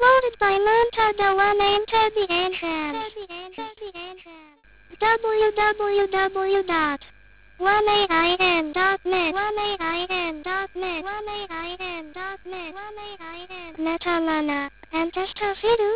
Uploaded by Montada One Enter the Entrance. www.1ain.net Netalana and Testafidu.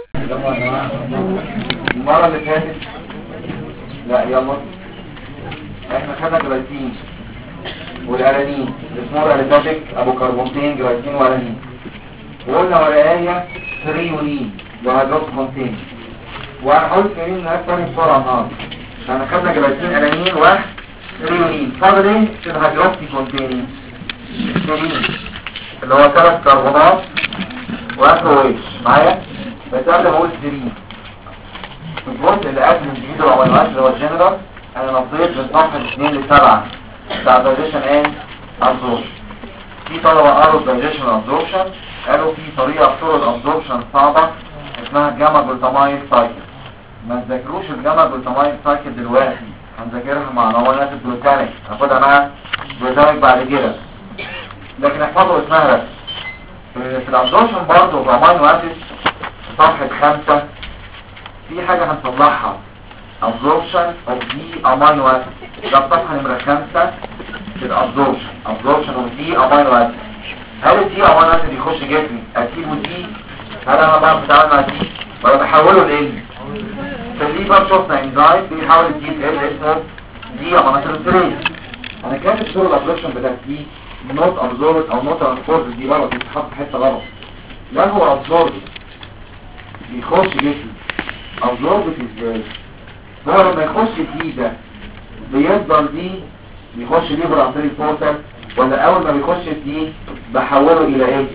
المرة اللي فاتت لا يلا احنا خدنا جلايسين والألانين الاسمور الاتاتيك ابو كربونتين جلايسين وألانين وقلنا ورقاية تريونين وهيدروس كونتين وهنحاول تكلمين نهاية تاني بسرعة النهاردة احنا خدنا جلايسين ألانين وتريونين فاضل ايه في الهيدروس كونتين تريون اللي هو 3 كربونات واكرويش معايا بس قبل ما اقول تريون الجزء اللي قبل الجديد والعنوان اللي هو الجنرال انا نطيت من صفحه 2 ل 7 بتاع دايجيشن اند ابزوربشن. في طلبه قالوا دايجيشن ابزوربشن قالوا في طريقه في طرق الابزوربشن صعبه اسمها الجاما جلوتامين سايكل. ما تذاكروش الجاما جلوتامين سايكل دلوقتي، هنذاكرها مع نوعات الجلوتامين هاخدها مع جلوتامين بعد كده، لكن احفظوا اسمها بس. في الابزوربشن برضه الامينو اسيد صفحه 5 في حاجة هنطلعها absorption of the amino acid. ده الصفحة نمرة 5 في absorption of the amino acid. هل الدي amino acid يخش جسمي اكيد ودي؟ هل انا بعرف اتعامل مع دي ولا بحوله لإيه؟ في الليفر شفنا انزايم بيحول الدي ل اسمه دي amino acid تريز. انا كانت شغل الابزوربشن بتاعت دي not absorbed او not transported دي غلط، بتتحط في حتة غلط. لا هو absorbed بيخش جسمي. absorbed ازاي؟ هو لما يخش فيه ده بيفضل دي يخش ليفر عن طريق البورتال، ولا اول ما بيخش فيه بحوله الى ايه؟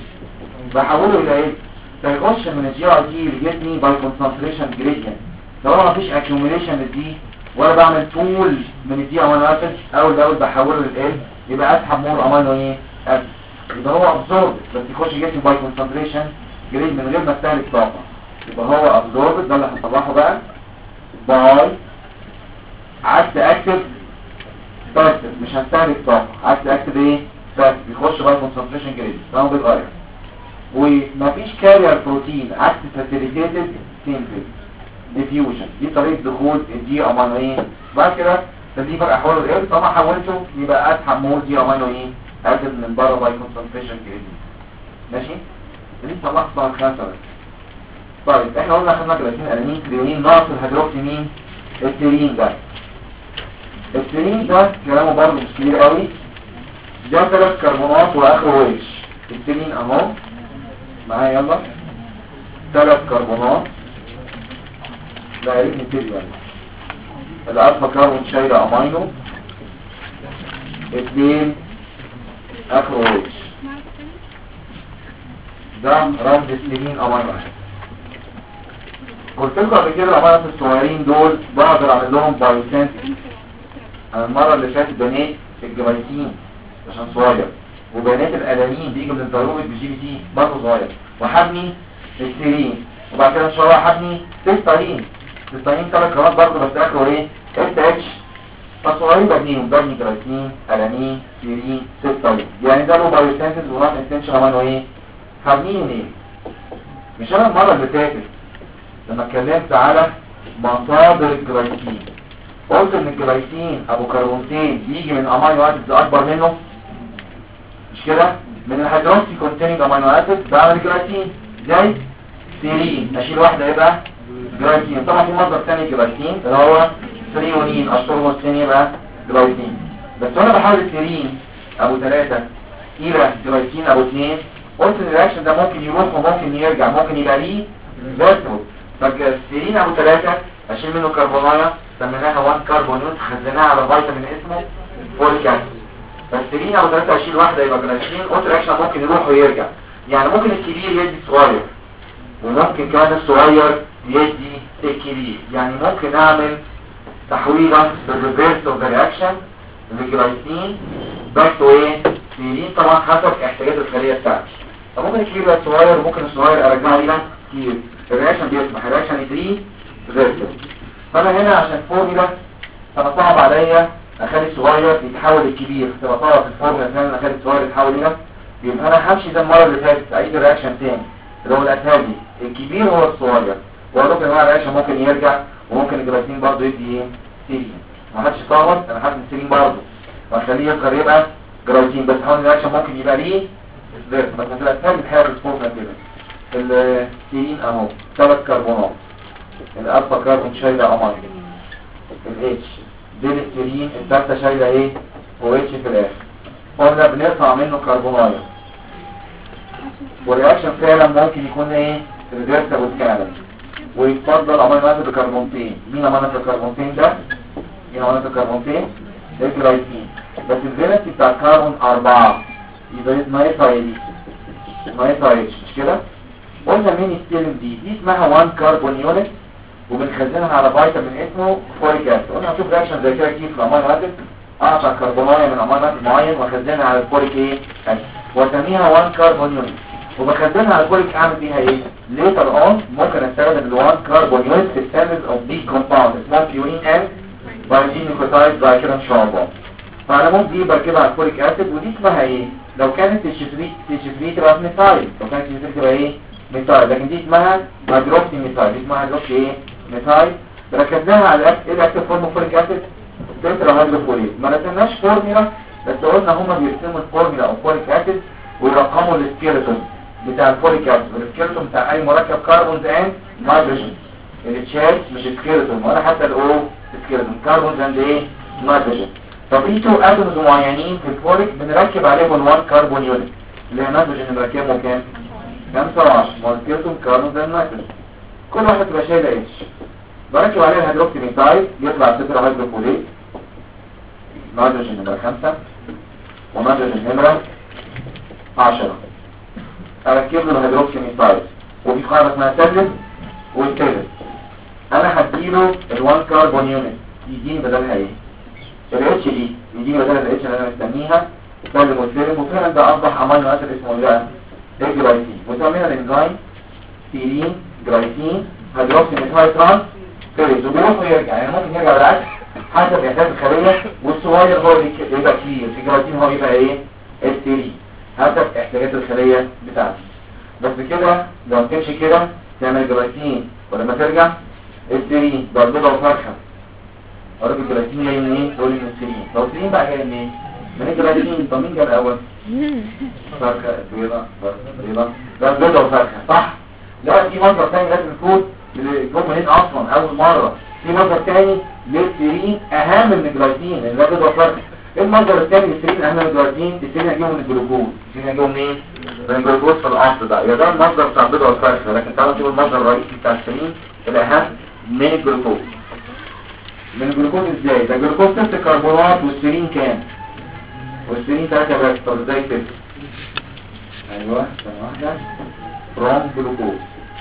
فيخش من الجي ار تي لجسمي باي كونسنتريشن جريدينت. لو ما فيش اكيوميليشن للدي ولا بعمل طول من الدي امينو اسيد اول باول بحوله للال يبقى اسحب مور امينو ايه؟ اسيد. يبقى هو absorbed بس يخش جسمي باي كونسنتريشن جريد من غير ما استهلك طاقه. يبقى هو absorbed ده اللي هنطلعه بقى باي عكس اكتف باسف، مش هستهلك طاقه. عكس اكتف ايه؟ باسف بيخش باي كونسنتريشن جريد ده بيتغير. ومفيش كارير بروتين عكس فاسيليتيتد سينثيز ديفيوجن. دي طريقه دخول الدي امينو ايه. بعد كده الليفر احوله لايه؟ طبعا حولته يبقى اسحب مور دي امينو ايه اسيد من بره باي كونسنتريشن جريد. ماشي؟ دي طلعت طبعا 5 بس. طيب احنا قلنا خدنا جلايسين الانين تريونين ناقص الهيدروكسي مين؟ الترين ده. الترين ده كلامه برضه مش كبير قوي. ده 3 كربونات واخره ويش. الترين اهو معايا يلا 3 كربونات لا يا ريت نبتدي يعني. الالفا كربون شايله امينو 2 اخره ويش. ده رمز الترين امينو. قلت لكم قبل كده الامراض الصغيرين دول بقدر اعمل لهم بايوسينثيسيس. انا المره اللي فاتت بنيت الجلايسين عشان صغير، وبنيت الالانين بيجي من الضروبه بالجي بي تي برضه صغير، وحبني السيرين، وبعد كده ان شاء الله حبني سيستاين 3 كرات برضه بس اخره ايه؟ اس اتش. فالصغيرين ببني جلايسين الانين سيرين سيستاين، يعني ده له بايوسينثيسيس ونوت انتنشن امينو ايه؟ حبنيه منين؟ مش انا المره اللي فاتت لما اتكلمت على مصادر الجلايسين قلت ان الجلايسين ابو كربونتين بيجي من امينو اسيد اكبر منه، مش كده؟ من الهيدروكسي كونتيننج امينو اسيد بعمل جلايسين زي سيرين، اشيل واحده يبقى جلايسين. طبعا في مصدر ثاني جلايسين اللي هو ثريونين، اشطره الثاني يبقى جلايسين. بس انا بحول السيرين ابو 3 الى جلايسين ابو 2، قلت ان الرياكشن ده ممكن يروح وممكن يرجع، ممكن يبقى ليه فيرتول. فالسيرين ابو 3 اشيل منه كربونايه سميناها 1 كربونيوت خزناها على فيتامين اسمه فوليك اسيد. فالسيرين ابو 3 اشيل واحده يبقى جلايسين. قلت الاكشن ممكن يروح ويرجع، يعني ممكن الكبير يدي صغير وممكن كمان الصغير يدي الكبير، يعني ممكن اعمل تحويله بالريفيرس اوف ذا رياكشن للجلايسين باك تو ايه؟ سيرين، طبعا حسب احتياجات الخليه بتاعتي. فممكن الكبير يبقى صغير وممكن الصغير ارجعه الى كبير. الرياكشن بيسمح الرياكشن 3 فيرتل. فانا هنا عشان فورميلا فانا صعب عليا اخلي الصغير يتحول الكبير، تبقى صعب في الفورميلا ان انا اخلي الصغير يتحول هنا. يبقى انا همشي زي المره اللي فاتت اعيد الرياكشن تاني. اللي هو الاسهل دي، الكبير هو الصغير. واقول لكم يا جماعه الرياكشن ممكن يرجع، وممكن الجلايسين برضه يدي ايه؟ سيرين. ما حدش يطول، انا حاسس السيرين برضه وهخليه يصغر يبقى جلايسين، بس حاول الرياكشن ممكن يبقى ليه بس في الاسهل بتحاول السبورنا كده. السيرين اهو 3 كربونات، الالفا كربون شايله امين، الاتش دي السيرين الثالثه شايله ايه؟ او اتش في الاخر. قلنا بنقطع منه كربونايه، والرياكشن فعلا ممكن يكون ايه؟ ريفرسبل فعلا، ويفضل امينو اسيد بكربونتين. مين امينو اسيد بكربونتين ده؟ مين امينو اسيد بكربونتين؟ الجلايسين. بس الفالنسي بتاع الكربون 4 يبقى ناقصها ايه دي؟ ناقصها اتش مش كده؟ قلنا مين ستيلم دي اسمها 1 كربون يونت، وبنخزنها على فيتامين اسمه فوليك اسيد. قلنا هنشوف رياكشن زي كده كيف الامينو اسيد اقطع كربونايه من امينو اسيد معين واخزنها على الفوليك ايه؟ اسيد، واسميها 1 كربون يونت، وبخزنها على الفوليك. اعمل بيها ايه؟ ليتر اون ممكن استخدم ال1 كربون يونت في السيلز اوف دي كومباوند اسمها بيورين اند بايزين نيوكليوتايد زي كده ان شاء الله. فانا ممكن دي بركبها على الفوليك اسيد، ودي اسمها ايه؟ لو كانت تشفريت تبقى ميثايل، لو كانت تشفريت تبقى ايه؟ ميثايل، لكن دي اسمها هيدروكسي ميثايل، دي اسمها هيدروكسي ايه؟ ميثايل. ركبناها على الاكتيف فورم فوليك اسيد تترا هيدروفوليت. ما رسمناش فورميلا، بس قلنا هما بيرسموا الفورميلا او فوليك اسيد ويرقموا السكيلتون بتاع الفوليك اسيد، والسكيلتون بتاع اي مركب كربونز اند نيتروجين. التشارج مش سكيلتون ولا حتى الاو سكيلتون، كربونز اند ايه؟ نيتروجين. ففي 2 اتومز معينين في الفوليك بنركب عليهم 1 كربون يونت، اللي هي نيتروجين بنركبه كام؟ 15 والسكيلتون كربونز اند نيتروجين. كل واحده تبقى شايله اتش، بركب عليها الهيدروكسي ميثايل يطلع تترا هيدروفوليت، نيتروجين نمره 5 ونيتروجين نمره 10. اركب له الهيدروكسي ميثايل، وفي قاعده اسمها سلس والسلس. انا هديله ال1 كربون يونت يديني بدلها ايه؟ الاتش دي يديني بدل الاتش اللي انا مستنيها سلم والسلم، وفعلا ده اصبح امينو اسيد اسمه ايه؟ الجلايسين. وسمينا الانزيم سيرين جلايسين هيدروكسي ميثايل ترانس فيريز، وبيروح ويرجع، يعني ممكن يرجع بالعكس حسب احداث الخليه، والصغير هو اللي يبقى كبير، في الجلايسين هو يبقى ايه؟ السيرين حسب احتياجات الخليه بتاعتي. بس كده لو تمشي كده تعمل جلايسين، ولما ترجع السيرين ضربه وفرخه. اقول لك الجلايسين جاي منين؟ تقول لي من السيرين. لو السيرين بقى جاي منين؟ من الجلايسين. طب مين جاب الاول؟ فرخه بيضه بيضه، ده بيضه وفرخه صح؟ لا في مصدر ثاني لازم يكون الجمله هنا اصلا اول مره، في مصدر ثاني للسيرين اهم من الجلايسين لان ده بيضه وفرخه. المصدر الثاني للسيرين اهم من الجلايسين، السيرين هيجيبه من الجلوكوز. السيرين هيجيبه منين؟ من الجلوكوز في الاصل ده، يبقى ده المصدر بتاع البيضه والفرخه. لكن تعالوا نشوف المصدر الرئيسي بتاع السيرين الاهم من الجلوكوز. من الجلوكوز ازاي؟ ده الجلوكوز 6 كربونات والسيرين كام؟ والسيرين 3 بس. طب ازاي كده؟ ايوه ثانيه واحده، فروم جلوكوز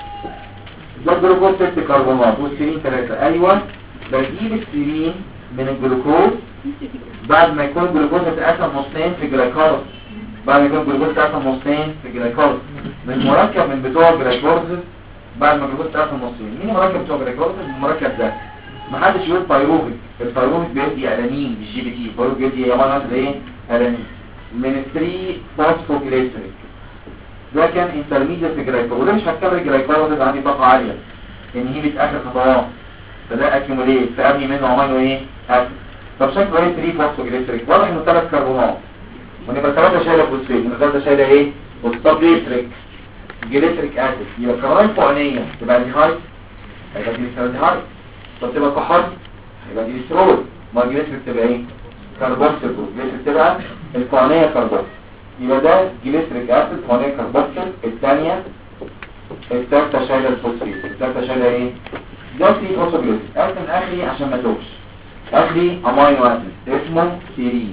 ده الجلوكوز 6 كربونات والسيرين 3. ايوه بجيب السيرين من الجلوكوز بعد ما يكون الجلوكوز اتقسم نصين في جلايكوز، بعد ما يكون الجلوكوز اتقسم نصين في جلايكوز من مركب من بتوع جلايكوز. بعد ما الجلوكوز اتقسم نصين، مين مركب بتوع جلايكوز؟ المركب ده محدش يقول بايروفيك، البايروفيك بيدي الانين مش جي بي تي، البايروفيك بيدي امينو اسيد ايه؟ الانين من 3 فوسفوجليسريك. ده كان انترميديت في جلايكوز، وده مش هتكرر جلايكوز عندي طاقه عاليه انهيبت اخر خطوات، فده اكيوميليت فابني منه امينو ايه؟ اسيد. طب شكله ايه 3 فوسفوجليسريك؟ واضح انه 3 كربونات، ونبقى 3 شايله فوسفيت، ونبقى 3 شايله ايه؟ فوسفوجليسريك جليسريك اسيد. يبقى الكربونات الفوقانيه تبقى دي هاي، هيبقى دي هاي. طب تبقى كحول يبقى دي سترول. ما الجليسريك تبقى ايه؟ كربوكسيل. الجليسريك تبقى الفوقانيه كربوكسيل، يبقى ده جليسريك اسيد فوقانيه كربوكسيل. الثانيه الثالثه شايله الفوسفيت، الثالثه شايله ايه؟ ده في فوسفوجليسريك. ارسم اخري عشان ما توهش، اخري امينو اسيد اسمه سيرين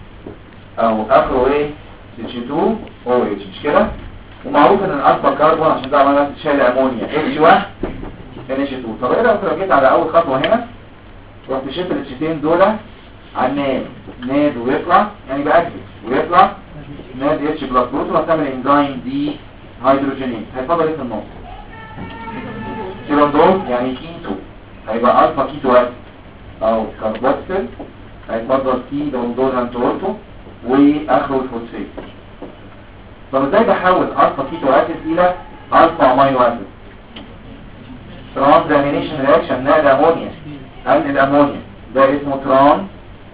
او اخره ايه؟ H2OH مش كده؟ ومعروف ان الالفا كربون عشان ده امينو اسيد شايل امونيا H1 NH2. طب ايه لو جيت على اول خطوه هنا رحت شلت الاتشتين دول على الناد، ناد ويطلع يعني باكد ويطلع ناد اتش بلس بروتون، وهتعمل انزيم دي هيدروجينيز. هيفضل ايه في النص؟ كيلوندول يعني كيتو، هيبقى الفا كيتو اسيد او كاربوكسيل، هيفضل كيلوندول انتورتو واخره الفوسفيت. طب ازاي بحول الفا كيتو اسيد الى الفا امينو اسيد. ترانزامينيشن رياكشن نقل امونيا، نقل الامونيا ده اسمه ترانز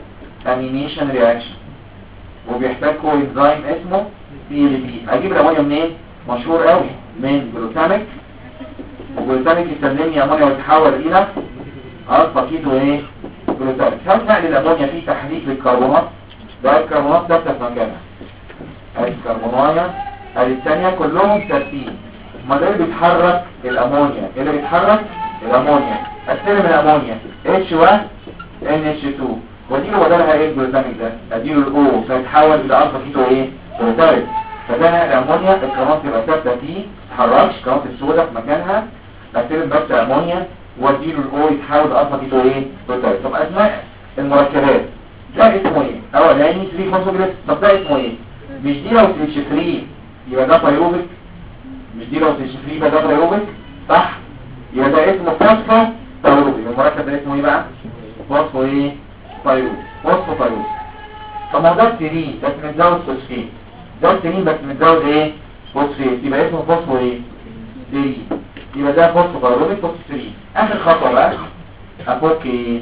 امينيشن رياكشن، وبيحتاج كو انزيم اسمه PLP. اجيب الامونيا منين؟ مشهور قوي من جلوتاميك، والجلوتاميك يسلم لي امونيا ويتحول الى الفا كيتو ايه جلوتاميك. هل نقل الامونيا فيه تحريك للكربونات؟ ده الكربونات ثابته في مكانها، الكربونايه الثانيه كلهم ثابتين. امال ايه اللي بيتحرك الامونيا؟ اللي بيتحرك الامونيا استلم الامونيا H1 NH2 وديله بدلها ايه الجلوتاميك ده؟ اديله الاو فيتحول الى الفا كيتو ايه جلوتاميك. فده نقل الامونيا، الكربونات تبقى ثابته فيه ما تتحركش، الكربونات السوداء في مكانها، استلم بس امونيا واديله الاو يتحول الفا كيتو ايه جلوتاميك. طب اسماء المركبات ده اسمه ايه؟ اولاني 3 فوسفوجليس. طب ده اسمه ايه؟ مش دي لو CH3 يبقى ده بايروبيك، مش دي لو CH3 يبقى ده بايروبيك صح؟ يبقى ده اسمه فوسفو بايروبيك. المركب ده اسمه ايه بقى؟ فوسفو ايه بايروبيك، فوسفو بايروبيك. طب ما هو ده السيرين بس متزود فوسفيت، ده السيرين بس متزود ايه فوسفيت، يبقى اسمه فوسفو ايه سيرين، يبقى ده فوسفو بايروبيك فوسفورين. اخر خطوه بقى افك ايه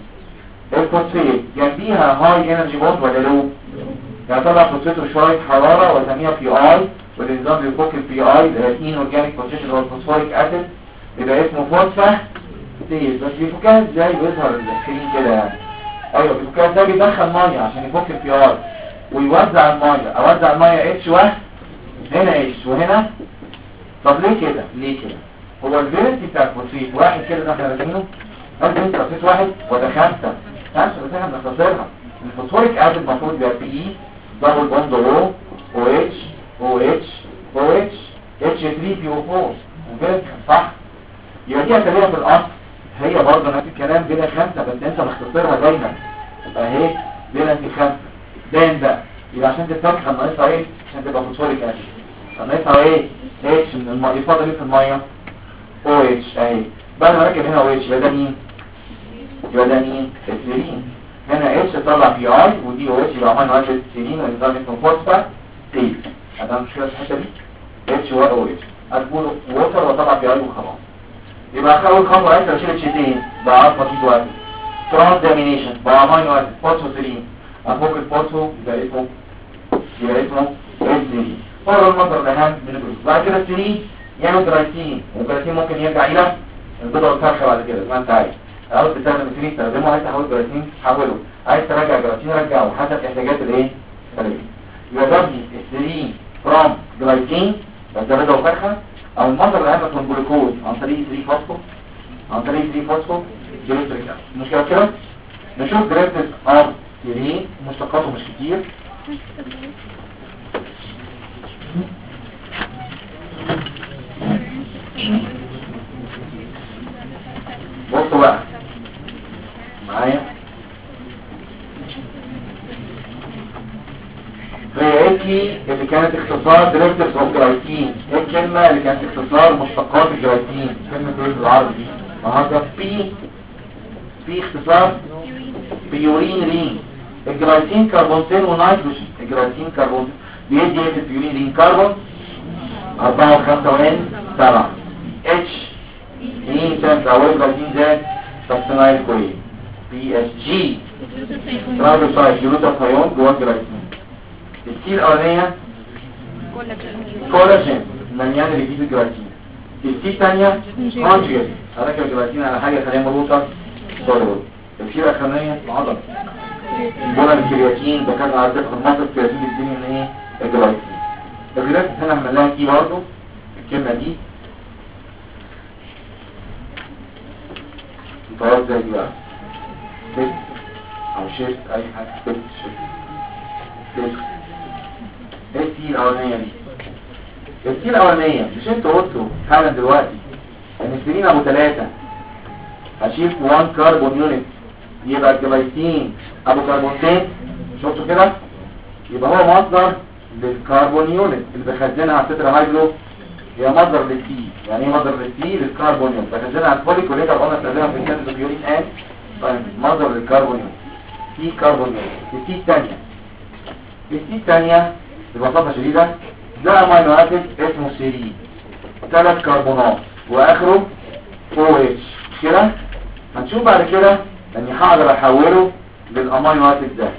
الفوسفيت جنبيها هاي انرجي بوند ولا لو؟ يعني طلع فوسفيته شويه حراره واسميها بي اي، والانزيم بيفك البي اي اللي هي الان اورجانيك بوزيشن هو الفوسفوريك اسيد، يبقى اسمه فوسفا تيز. بس بيفكها ازاي؟ بيظهر السكرين كده يعني. ايوه بيفكها ازاي؟ بيدخل ميه عشان يفك البي اي ويوزع الميه، اوزع الميه اتش واحد هنا اتش وهنا. طب ليه كده؟ ليه كده؟ هو الفيرنسي بتاع الفوسفيت واحد كده ده احنا راجعينه، هل الفيرنسي فوسفيت واحد ولا خمسه؟ خمسه بس احنا بنختصرها. الفوسفوريك اسيد المفروض يبقى بي اي دبل بوند او او اتش او اتش او اتش اتش 3 بي او 4 وكده صح؟ يبقى دي هتلاقيها في الاصل هي برضه نفس الكلام بلا خمسه، بس انت مختصرها دايما اهي بلا في خمسه دايما بقى. يبقى عشان تتفك ناقصها ايه؟ عشان تبقى فوسفوريك اسيد ناقصها ايه؟ اتش من الميه، يفضل ايه في الميه؟ او اتش اهي. بعد ما ركب هنا او اتش يبقى ده مين؟ يبقى ده مين؟ السيرين. هنا اتش طلع بي اي ودي او اتش يبقى عملنا واحد سيرين ونظام اسمه فوسفا تيز. هذا مشكله في الحته دي اتش و او اتش هتقولوا ووتر وطلع بي اي وخلاص. يبقى اول خطوه عايز اشيل اتشتين بقى الفا كيتو اسيد ترانزامينيشن بقى امينو اسيد فوسفورين افوق الفوسفو يبقى اسمه السيرين. هو المصدر الاهم من الجلوكوز. بعد كده السيرين يعمل جلايسين، والجلايسين ممكن يرجع الى البيضه والفرخه بعد كده زي ما انت عايز. عاوز تستخدم السيرين تستخدمه، عايز تحول جلايسين حوله، عايز ترجع جلايسين رجعه حسب احتياجات الايه السليم. يبقى ده السيرين فروم جلايسين بس ده بيضه وفرخه، او المصدر الاهم من الجلوكوز عن طريق 3 فوسفو، عن طريق 3 فوسفو جلوتريك اسيد. مش كده؟ نشوف دراسه اوف سيرين مشتقاته مش كتير. بصوا بقى معايا فيأتي اللي كانت اختصار دريفترز اوف جلايسين. ايه الكلمة اللي كانت اختصار مشتقات الجلايسين؟ كلمة ايه بالعربي؟ النهارده في اختصار بيورين رين. الجلايسين كربونتين ونيتروجين، الجلايسين كربون بيدي ايه في البيورين رين؟ كربون 4 و5 وN 7 اتش مين سنت اول جلايسين زاد فاستنايل كويس بي اس جي ترابيوسايد جلوتاثيون جوه الجلايسين. السي الاولانيه كولاجين مليان ريبيد الجلايسين. السي الثانيه كونجوجيت هركب الجلايسين على حاجه خليها مربوطه صورود. السي الاخرانيه عضله بولا الكرياتين ده كان عندك خرمات الكرياتين بتديني من ايه الجلايسين. الجلايسين هنا عملناها كي برضه الكلمه دي طيب زي دي بقى تيست او شيفت اي حاجه تيست شيفت السي الاولانيه دي. السي الاولانيه مش انتوا قلتوا حالا دلوقتي ان السيرين ابو 3 هشيل 1 كربون يونت يبقى الجلايسين ابو كربونتين. شفتوا كده؟ يبقى هو مصدر للكربون يونت اللي بخزنها على التترا هيدرو، هي مصدر للسي. يعني ايه مصدر للسي؟ للكربون يونت بخزنها على الفوليك وليتر قلنا استخدمها في السينثيز اوف يورين ان طيب مصدر للكربون يونت سي كربون يونت. السي الثانيه ببساطه شديده ده امينو اسيد اسمه سيرين. 3 كربونات واخره OH كده. هنشوف بعد كده اني هقدر احوله للامينو اسيد ده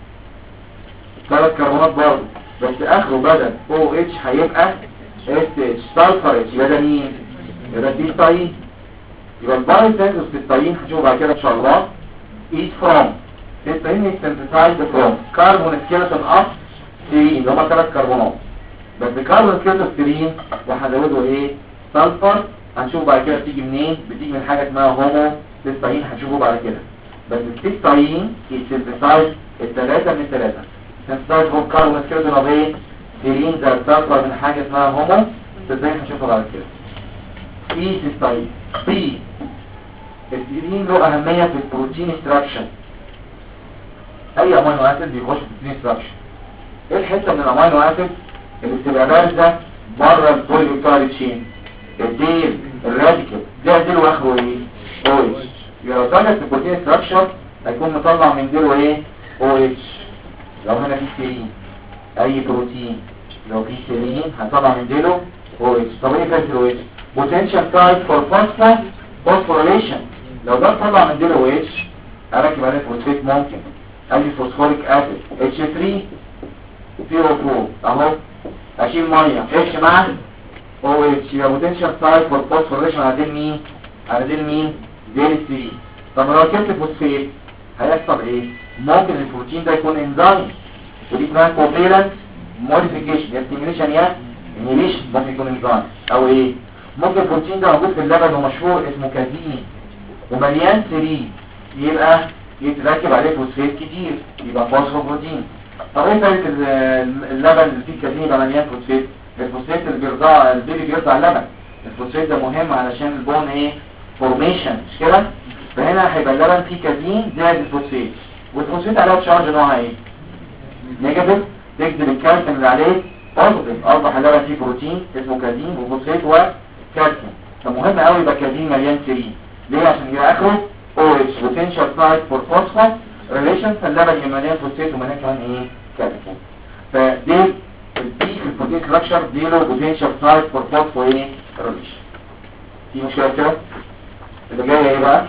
3 كربونات برضه، بس اخره بدل OH هيبقى SH سلفر اتش. يبقى ده مين؟ يبقى دي ستاين. يبقى البايوسينثيسيس الستاين هنشوفه بعد كده ان شاء الله is from الستاين is synthesized from carbon skeleton of serine اللي هما 3 كربونات، بس الكربون سكيلتون سيرين وهنزوده ايه؟ سلفر. هنشوف بعد كده بتيجي منين. بتيجي من حاجه اسمها هومو سيستاين هنشوفه بعد كده. بس السيستاين السينثسايز الثلاثه من الثلاثه سينثسايز فروم كربون سكيلتون اوف ايه؟ سيرين ده سلفر من حاجه اسمها هومو سيستاين هنشوفه بعد كده. ايه سيستاين بي السيرين له اهميه في البروتين ستراكشر. اي امينو اسيد بيخش في البروتين ستراكشر. ايه الحته من الامينو اسيد اللي بتبقى بارزه بره البوليبيبتايد تشين؟ الديل الراديكال ده ديل واخره ايه؟ OH. يبقى لو طلعت البروتين ستراكشر هيكون مطلع من ديله ايه؟ OH. لو هنا في سيرين اي بروتين لو في سيرين هطلع من ديله OH. طب ايه كانت OH؟ potential site for phosphorylation. لو ده طلع من ديله OH اركب عليه فوسفات ممكن ادي فوسفوريك اسيد H3 CO2 اهو اشيل ميه H مع OH. يبقى potential site for phosphorylation على مين؟ على مين؟ ديل السي. طب لو ركبت فوسفات هيحصل ايه؟ ممكن البروتين ده يكون انزيم ودي اسمها كوفيلنت موديفيكيشن يا ستيميوليشن يا انهيبيشن. ممكن يكون انزيم او ايه؟ ممكن البروتين ده موجود في اللبن ومشهور اسمه كازين ومليان سيرين يبقى يتركب عليه فوسفات كتير يبقى فوسفوبروتين. طب ايه فايده اللبن اللي فيه كازين يبقى مليان فوسفات؟ الفوسفات اللي بيرضع البيبي بيرضع اللبن. الفوسفات ده مهم علشان البون ايه؟ فورميشن مش كده؟ فهنا هيبقى اللبن فيه كازين زائد الفوسفات والفوسفات عليها تشارج نوعها ايه؟ نيجاتيف تجذب الكالسيوم اللي عليه بوزيتيف. اصبح اللبن فيه بروتين اسمه كازين وفوسفات وكالسيوم. فمهم قوي يبقى كازين مليان سيرين. ليه؟ عشان يبقى اخره OH potential site for phosphorylation. فاللبن يبقى مليان فوسفات ومليان كمان ايه؟ كالسيوم. فدي البي في البروتين ستراكشر دي له بوتنشال سايت فور فوسفوريليشن. في مشكله كده؟ اللي جايه ايه بقى؟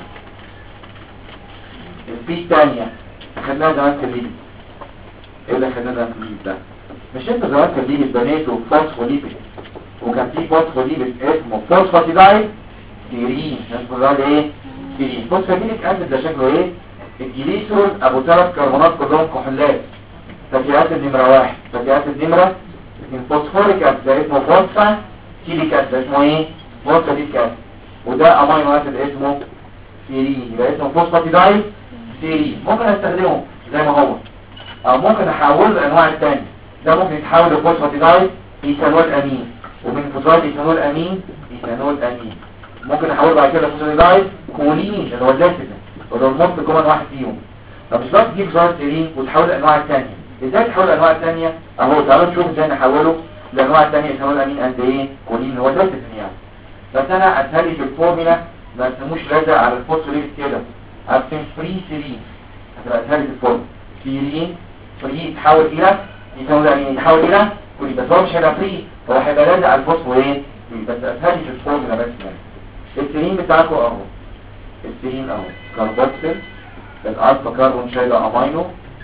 البي الثانيه خدناها زمان في الليبيد. ايه اللي خدناه زمان في الليبيد ده؟ مش انت زمان في الليبيد بنيته فوسفوليبيد وكان في فوسفوليبيد اسمه فوسفاتيدايد سيرين. اسمه ده ايه؟ سيرين. فوسفاتيديك اسيد ده شكله ايه؟ الجليسرول ابو 3 كربونات كلهم كحولات. فاتي اسيد نمره 1 فاتي اسيد نمره 2 فوسفوريك اسيد ده اسمه فوسفاتيديك اسيد اسمه ايه؟ فوسفاتيديك اسيد. وده امينو اسيد اسمه سيرين يبقى اسمه فوسفاتيدايد سيرين. ممكن استخدمه زي ما هو او ممكن احوله لانواع الثانيه. ده ممكن يتحول لفوسفاتيدايد ايثانول امين ومن فوسفات ايثانول امين ايثانول امين. ممكن احوله بعد كده لفوسفاتيدايد كولين اللي هو اللاكتيك وده المصل كمان واحد فيهم. طب مش بس تجيب فوسفات سيرين وتحول لانواع الثانيه. ازاي تحول الانواع الثانيه؟ اهو تعالوا نشوف ازاي نحوله لانواع الثانيه ايثانول امين قد ايه كولين اللي هو اللاكتيك يعني. بس انا اسهلي في الفورمولا ما تسموش لازق على الفوسفوليبيد كده. ارسم فري سيرين هتبقى اسهلي في الفورمولا. سيرين فري يتحول الى ايثانول امين يتحول الى كولين. بس هو مش هيبقى فري هو هيبقى لازق على الفوسفو ايه؟ بس اسهلي في الفورمولا بس يعني. السيرين بتاعكم اهو. السيرين اهو كاربوكسيل الالفا كربون شايله امينو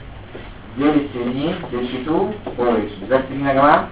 دي السيرين CH2 OH. ده السيرين يا جماعه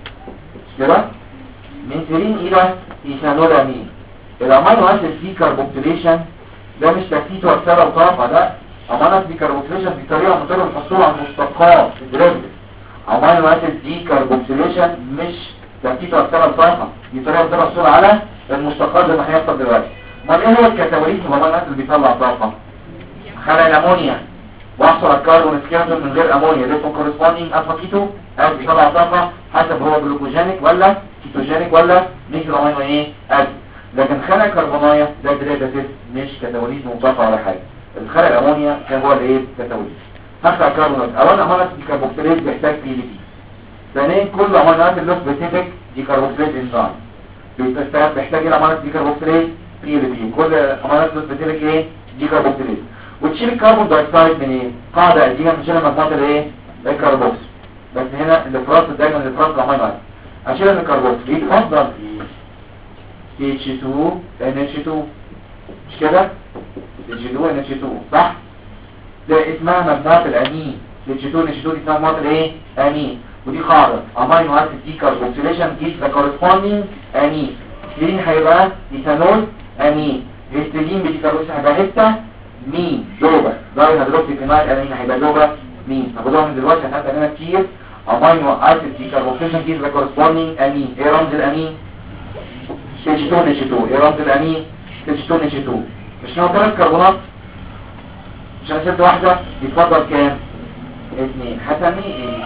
مش كده؟ من سيرين الى ايثانول امين. الامينو اسيد دي كاربوكسيليشن ده مش تكتيك وكسره وطاقه. ده امينو اسيد دي كاربوكسيليشن دي طريقه من طرق الحصول على المشتقات الديريفيتيف. امينو اسيد دي كاربوكسيليشن مش تكتيك وكسره وطاقه دي طريقه من طرق الحصول على المشتقات زي ما هيحصل دلوقتي. امال ايه هو الكاتابوليت في الامينو اسيد اللي بيطلع طاقه؟ خلق الامونيا واحصل على الكربون سكيلتون من غير امونيا ده اسمه كورسبوندينج الفا كيتو اسيد بيطلع طاقه حسب هو جلوكوجينيك ولا كيتوجينيك ولا ميثيل امينو ايه اسيد. لكن خلق كربونايا ده ديريفاتيف مش كاتابوليت طاقه ولا حاجه. الخلق الامونيا كان هو الايه كاتابوليت. هخلق كربونات اولا امينو اسيد كاربوكسيليز بيحتاج بي دي بي. ثانيا كل امينو اسيد له سبيسيفيك دي كاربوكسيليز انزيم بيحتاج الى امينو اسيد دي كاربوكسيليز بي دي بي. كل امينو اسيد سبيسيفيك ايه دي كاربوكسيليز. وتشيل الكربون دايوكسيد من ايه؟ قاعده قديمه بنشيلها مجموعه الايه؟ الكربوكس. بس هنا الافراز دايما الافراز امينو اسيد هشيلها من الكربوكس. يتفضل CH2NH2 مش كده؟ CH2NH2 صح؟ ده اسمها مجموعة الأمين. CH2NH2 دي اسمها مجموعة الايه؟ أمين. ودي قاعدة امينو اسيد ديكاربوكسيليشن gives the corresponding أمين. هستيرين هيبقى ايثانول أمين. هستيرين بديكاربوكسيليشن هيبقى هيستا مين لوبا. داي هيدروكسي فينايل أمين هيبقى لوبا مين. هاخدوها من دلوقتي هتبقى لنا كتير. امينو اسيد ديكاربوكسيليشن gives the corresponding أمين. ايه رمز الأمين؟ CH2NH2. ايه رمز الأمين؟ CH2NH2. مش نوع 3 كربونات عشان شلت واحدة يتفضل كام؟ 2. هسميه ايه؟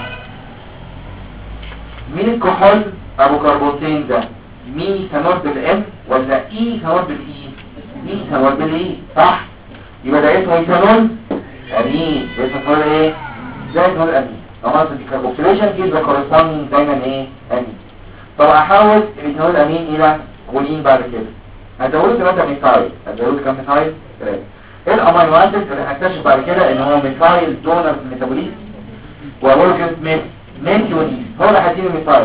مين الكحول ابو كربونتين ده؟ ميثانول بالام ولا ايثانول بالاي؟ ميثانول بالاي صح؟ يبقى ده اسمه ايثانول امين. ده اسمه ايه؟ ده اسمه الامين. نمط الكربوكسيليشن جيز كورسبوندينج دايما ايه؟ امين. طب احول الايثانول امين الى كولين بعد كده. هزود 3 ميثايل. هزود كام ميثايل؟ 3. ايه الامينو اسيد اللي هنكتشف بعد كده ان هو ميثايل دونر ميتابوليز وورجنت ميثيونين. هو اللي هديله ميثايل.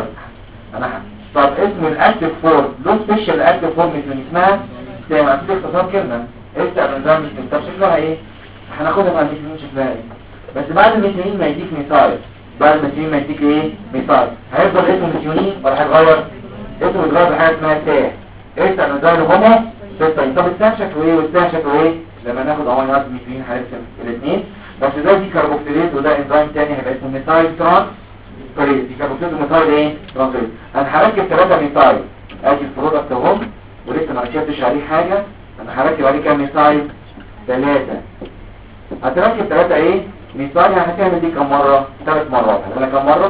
طب اسم الاكتيف فورم له سبيشال اكتيف فورم اسمها زي ما قلت اختصار كلمه استا انزيم ميثيونين. طب شكلها ايه؟ هناخدها مع الميثيونين شكلها ايه. بس بعد الميثيونين ما يديك ميثايل. بعد الميثيونين ما يديك ايه؟ ميثايل. هيفضل اسمه ميثيونين ولا هيتغير؟ اسمه يتغير بحاجه اسمها تاء. استا انزيم هومو سيستين. طب التاء شكله ايه والتاء شكله ايه؟ لما ناخد امينو اسيد ميثيونين هنرسم الاثنين. بس ده دي كربوكسيليز وده انزيم تاني هيبقى اسمه ميثايل ترانسفيريز. دي كربوكسيليز وميثايل ايه؟ ترانسفيريز. انا هركب 3 ميثايل. ادي البرودكت اهو ولسه ما ركبتش عليه حاجه. انا هركب عليه كام ميثايل؟ 3. هتركب 3 ايه؟ ميثايل. هتعمل دي كام مره؟ 3 مرات. هتعملها كام مره؟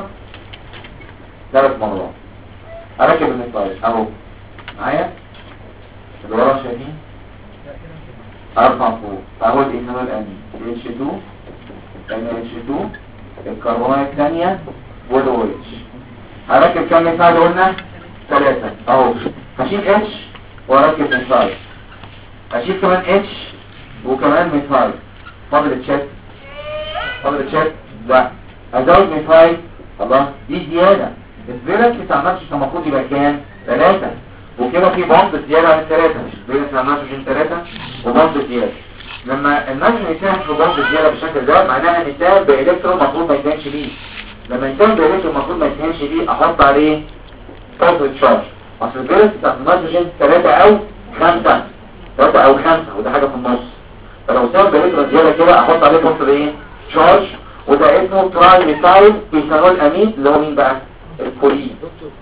3 مرات. اركب الميثايل اهو معايا اللي ورا شايفين؟ ارفع فوق اهو الايثانول امين CH2 NH2 الكربونات الثانيه والOH. هركب كام ميثايل قلنا؟ 3 اهو. هشيل H واركب ميثايل. هشيل كمان H وكمان ميثايل. فاضل التشات. فاضل التشات لا ازود ميثايل. الله دي زياده. الفيرنس بتاع النيتروجين المفروض يبقى كام؟ 3. وكده في بوند زياده عن 3. مش الفيرنس بتاع النيتروجين 3 وبوند زياده. لما النيتروجين يساهم في بوند زياده بالشكل ده معناها ان يساهم بالكترون المفروض ما يساهمش بيه. لما يساهم بالكترون المفروض ما يساهمش بيه احط عليه بوزيتيف تشارج. اصل الفيرنس بتاع النيتروجين 3 او 5. 3 او 5 وده حاجه في النص. فلو ساهم بالكترون زياده كده احط عليه بوزيتيف ايه؟ تشارج. وده اسمه تراي ميثايل ايثانول امين اللي هو مين بقى؟ الكولين.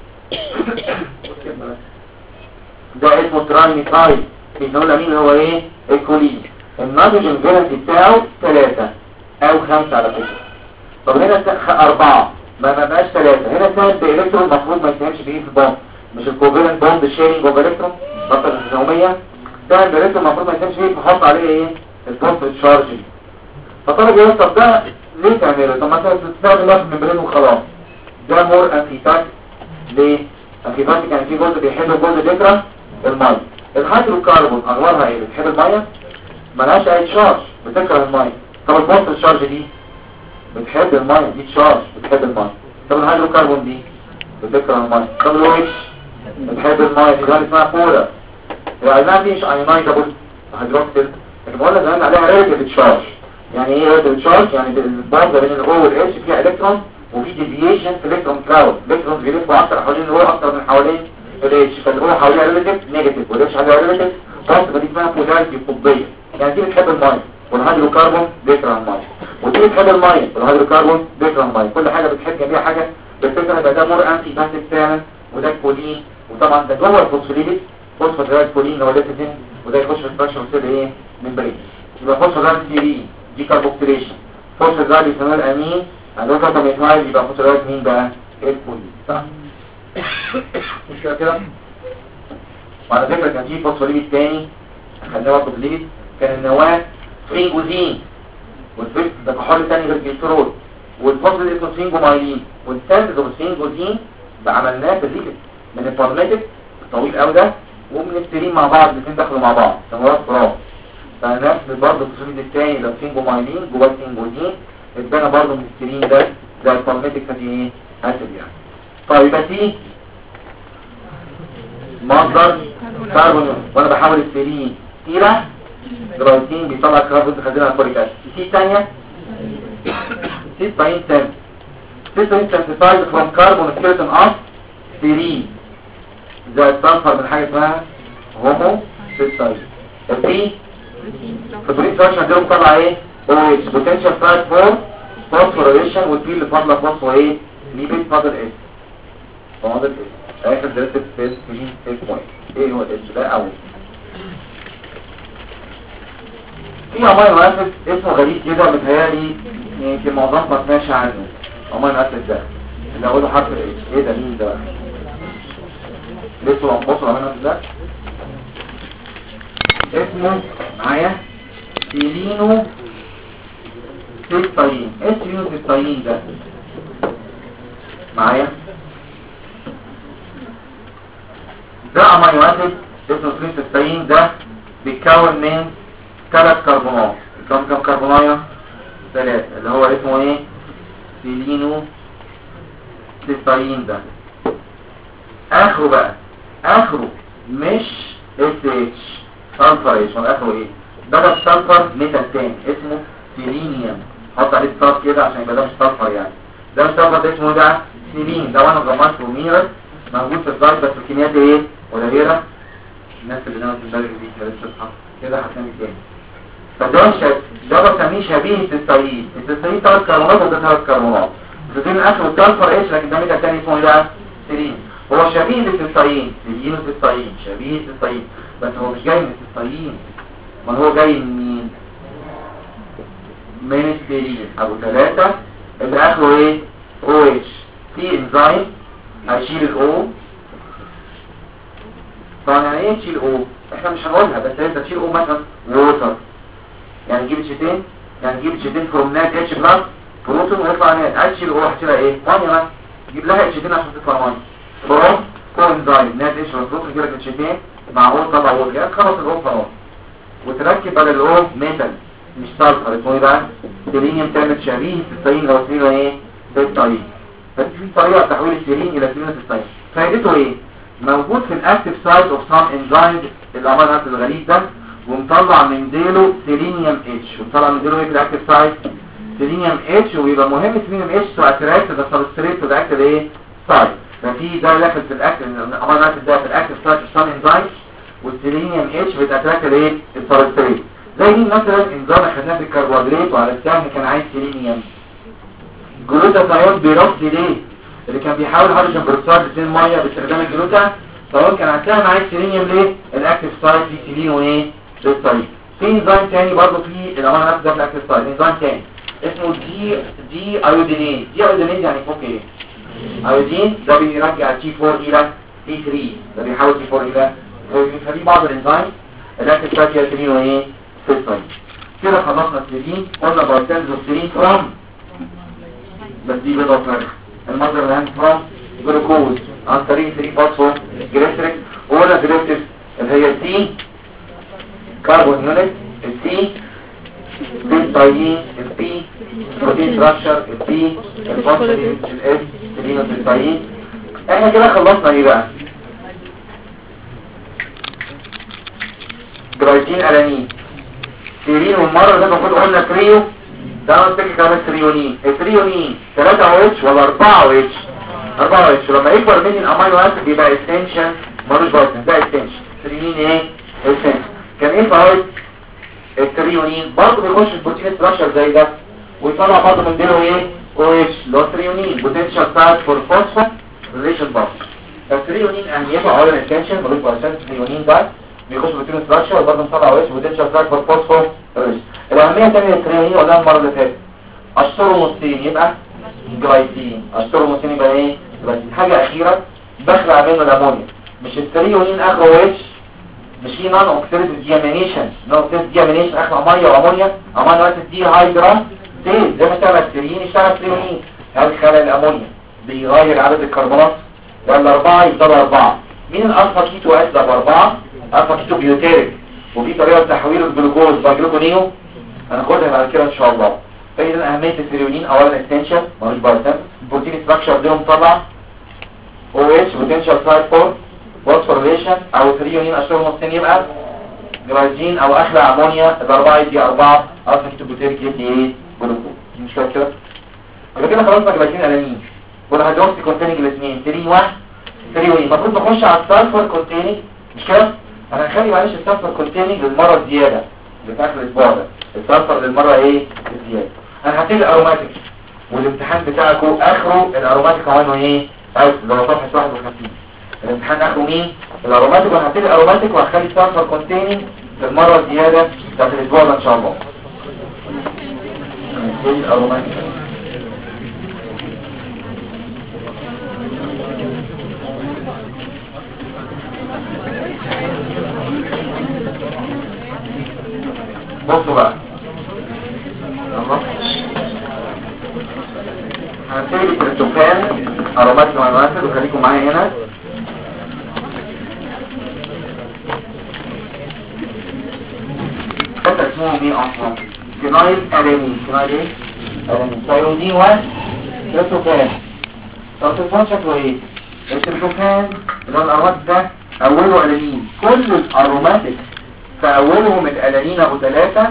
ده اسمه تراي ميثايل ايثانول امين اللي هو ايه؟ الكولين. النيتروجين فالنس بتاعه 3 او 5 على فكره. طب هنا 4 ما بقاش 3. هنا ساهم بالكترون المفروض ما يساهمش بيه في البوند. مش الكوفالنت بوند شيرنج اوف الكترون ضغط التساهميه. ساهم بالكترون المفروض ما يساهمش بيه فحط عليه ايه؟ البوزيتيف تشارج. فطلب يقول طب ده ليه تعمله؟ طب ما تستخدم بقى في الممبرين وخلاص. ده مور انفيتاك. ليه؟ انفيتاك يعني في جزء بيحب الجزء بيكره الميه. الهيدروكربون انواعها ايه؟ بتحب الميه؟ ملهاش اي تشارج بتكره الميه. طب البوست تشارج دي بتحب الميه دي تشارج بتحب الميه. طب الهيدروكربون دي بتكره الميه. طب الويتش بتحب الميه دي اللي اسمها كولا. العينات دي مش ايونايزابل هيدروكسيل لكن بقول لك زمان عليها ريليتيف تشارج. يعني ايه ريليتيف تشارج؟ يعني البعد بين الاو والاتش فيها الكترون وفي ديفيشن في الكترون كلاود. الكترون بيلفوا اكتر حوالين الاو اكتر من حوالين الاتش. فالاو حواليها ريليتيف نيجاتيف والاتش حواليها ريليتيف بوزيتيف. دي اسمها بولاريتي قطبيه. يعني دي بتحب الميه والهيدروكربون بيكره الميه. ودي بتحب الميه والهيدروكربون بيكره الميه. كل حاجه بتحب جميع حاجه بتكره. ده مور انتي باسيف فعلا. وده الكولين. وطبعا ده جوه الفوسفوليبيد فوسفودرايد كولين اللي هو ليتين. وده يخش في الفراكشن سيل ايه؟ ممبرين. يبقى فوسفودرايد سيرين دي كاربوكسيليشن. فوسفودرايد ايثانول امين عندهم رقم ميثايل يبقى فوسفودرايد مين بقى؟ الكولين صح؟ مش كده؟ وعلى فكره كان في فوسفوليبيد تاني خلينا برضه فوسفوليبيد كان النواه فرينجوزين. والفريك ده كحول تاني غير الجليسرول. والفوسفوليبيد اسمه فرينجومايلين. والسنتز اوف الفرينجوزين عملناه في الليبيد من البارميتك الطويل قوي ده ومن السيرين مع بعض. الاثنين دخلوا مع بعض سموات فراغ. فنفس برضه الفوسفوليبيد الثاني ده فرينجومايلين جواه فرينجوزين اتبنى برضه من السيرين ده زي البارميتك فاتي ايه؟ اسيد يعني. طيب يبقى في مصدر كربون وانا بحول السيرين الى جلايسين بيطلع كربون خلينا كوريك اسيد. في الثانيه سيستين synthesized from carbon skeleton of serine زي الصنفر من حاجه اسمها هومو سيستين. البي فبريد فاكشن دول طلع ايه OH potential site for phosphorylation والبي اللي فاضله فوسفو ايه ليبيد فاضل ايه فاضل ايه اخر دراسه في بوينت ايه هو الاتش ده اول في امينو اسيد اسمه غريب كده متهيألي يمكن معظمنا ما سمعش عنه. امينو اسيد ده اللي اقوله حرف الاتش ايه ده مين ده لسه بنبصوا امينو اسيد ده اسمه معايا سيلينو سيستين. ايه سيلينو سيستين ده معايا ده امينو اسيد اسمه سيلينو سيستين ده بيتكون من 3 كربونات. كم كربونايه 3 اللي هو اسمه ايه سيلينو سيستين ده اخره مش اس اتش سلفر ايش اخره ايه بدل سلفر ميتال تاني اسمه سيلينيوم. حط عليه ستار كده عشان يبقى ده مش سلفر يعني ده مش سلفر ده اسمه ده سيلين. ده وانا ضمنته ميرس موجود في الزايد بس الكميات ايه قليله. الناس اللي نامت في البلد دي كده تصحى كده هتنام تاني. فده بسميه شبيه السيستين. السيستين 3 كربونات وده 3 كربونات الاثنين اخر السلفر ايش لكن ده ميتال تاني اسمه ده سيلين. هو شبيه للسيستين سيلينو سيستين شبيه السيستين بس هو مش جاي من السيستين ما هو جاي من مين من السيلين ابو 3 اللي اخره ايه OH. في انزيم هيشيل الاو. طبعا يعني ايه تشيل او احنا مش هنقولها بس انت تشيل او مثلا ووتر يعني تجيب اتشتين يعني تجيب اتشتين فروم نات اتش بلس بروتون ويطلع نات. عايز تشيل او هتشيلها ايه ميه مثلا تجيب لها اتشتين عشان تطلع ميه فروم كوانزايم نات اتش بلس بروتون يجيلك اتشتين مع او طلع او يعني خلص الاو خلاص وتركب بدل الاو ميتال مش سلفر اسمه ايه بقى سيلينيوم تعمل شبيه السيستين لو سيلينو ايه سيستين. ففي طريقه تحويل السيلين الى سيلينو سيستين. فائدته ايه موجود في الاكتيف سايت اوف سام انزايمز الامينو اسيد الغريب ده ومطلع من ديله سيلينيوم اتش ومطلع من ديله ايه في الاكتيف سايت سيلينيوم اتش ويبقى مهم سيلينيوم اتش تو اتراكت ذا سبستريت تو ذا اكتيف ايه سايت. ففي ده داخل في الاكتيف الامينو اسيد ده في الاكتيف سايت اوف سام انزايمز والسيلينيوم اتش بتاتراكت ايه السبستريت. زي مين مثلا انزيم خدناه في الكربوهيدرات وعلى السهم كان عايز سيلينيوم جلوتاثيون بيروكس ليه اللي كان بيحاول هيدروجين بروكسيد بين ميه باستخدام الجلوتا سواء كان عشان عايز سيلينيوم ليه الاكتيف سايت في سيلينو ايه سيستين. في انزيم تاني برضه في الامينو اسيد ده في الاكتيف سايت انزيم تاني اسمه دي ايودينيز. دي ايودينيز يعني فوق ايه ايودين ده بيرجع تي 4 الى تي 3 ده بيحول تي 4 الى فدي بعض الانزيم الاكتيف سايت فيها سيلينو ايه سيستين. كده خلصنا السيلين قلنا بايتنز السيلين فروم بس دي بيضة وفرخ المصدر الهاند فروم جلوكوز عن طريق 3 فوسفو جليسريك ولا جليسريك اللي هي السي كاربون يونت السي سيستين البي بروتين ستراكشر البي الفوسفوريد الاس سيلينو سيستين. احنا كده خلصنا ايه بقى جلايسين الانين سيرين والمرة ده المفروض قلنا تريو ده نفتكر كمان تريونين. التريونين 3 OH ولا 4 OH 4 OH لما يكبر مني الامينو اسيد يبقى اكستنشن مالوش بايتن ده اكستنشن تريونين ايه اكستنشن. كان ايه فوائد التريونين برضه بيخش في البروتين ستراكشر زي ده ويطلع برضه من ديله ايه OH اللي هو تريونين بوتنشال سايت فور فوسفور ريليشن بارت. فالتريونين اهميته اولا اكستنشن مالوش بايتن التريونين ده بيخش في البروتين ستراكشر وبرضه مطلع OH بوتنشال سايت فور فوسفور ريليشن. الأهمية الثانية للتريونين ولا المرة اللي فاتت الشتروموسين يبقى جلايسين الشتروموسين يبقى ايه جلايسين. حاجة أخيرة بخلع منه الأمونيا مش التريونين اخره ويتش مش في نون اوكسيديتيف ديامينيشن نون اوكسيديتيف ديامينيشن اخره ميه وامونيا امونيا اسيد دي هيدرا زي ما اشتغل التريونين اشتغل تريونين. هل خلى الأمونيا بيغير عدد الكربونات ولا 4 يفضلوا 4؟ مين الألفا كيتو أسلب 4 ألفا كيتو بيوتيريك وفي طريقة تحويل الجلوكوز باجلوكونيو هناخدها بعد كده ان شاء الله. فإذا أهمية الثريونين أولا اكستنشن مالوش بايتن بروتين ستراكشر ديهم طبعا OH بوتنشال سايت فور فوسفوريليشن او ثريونين اشهر ونصين يبقى جلايكوجين او اخلع امونيا الاربعه يدي 4 اصلا كتوبوتيريك يدي ايه جلوكوز. مش كده يبقى كده خلاص جلايكوجين الانين والهيدروكسي كونتيننج الاثنين 3 1 3 المفروض نخش على السلفر كونتيننج. مش كده انا هنخلي معلش السلفر كونتيننج للمره الزياده اللي في اخر الاسبوع ده السلفر للمره ايه الزياده. انا هبتدي الاروماتيك والامتحان بتاعكم اخره الاروماتيك عنوانه ايه عايز لو صفحه 51 الامتحان اخره مين الاروماتيك. وانا هبتدي الاروماتيك وهخلي السلفر كونتيننج في المره الزياده بتاعت الاسبوع ده ان شاء الله. هنبتدي الاروماتيك بصوا بقى هنبتدي بالتريبتوفان اروماتيك وانواسيد وخليكم معايا هنا. حتى اسمهم ايه اصلا فينايل الانين. فينايل ايه الانين ثايرويدين وتريبتوفان. طب التريبتوفان شكله ايه التريبتوفان اللي هو الاروماتيك ده اوله الانين. كل الاروماتيك فاولهم الالانين ابو 3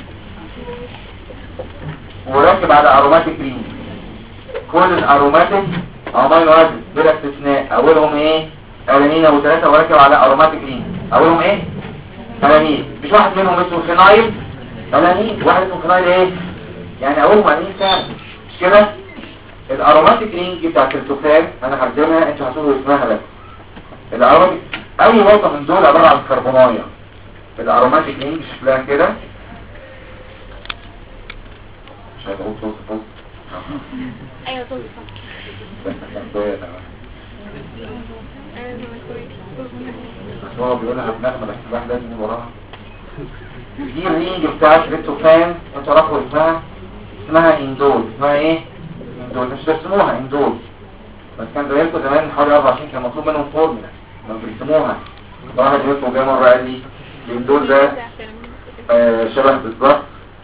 وراكب على اروماتيك رينج. كل الاروماتيك امينو اسيد بلا استثناء اولهم ايه الانين ابو 3 وراكب على اروماتيك رينج. اولهم ايه الانين. مش واحد منهم اسمه فينايل الانين واحد اسمه فينايل ايه يعني اولهم الانين فعلا. مش كده الاروماتيك رينج بتاع التريبتوفان انا هرسمها انتوا هتقولوا اسمها بس. الاروماتيك اي نقطه من دول عباره عن كربونايه. الاروماتيك رينج شكلها كده مش هتقول صوت ايوه طبعا بس هو بيقولها بنغمة بس الواحد لازم يجي وراها. دي الرينج بتاع التريبتوفان انتوا عارفوا اسمها اندول. اسمها ايه اندول مش ترسموها اندول بس كان زيكم زمان حوالي 24 كان مطلوب منهم فورمولا ما بيرسموها. واحد يوسف جاي مرة قال لي الاندول ده شبه بالظبط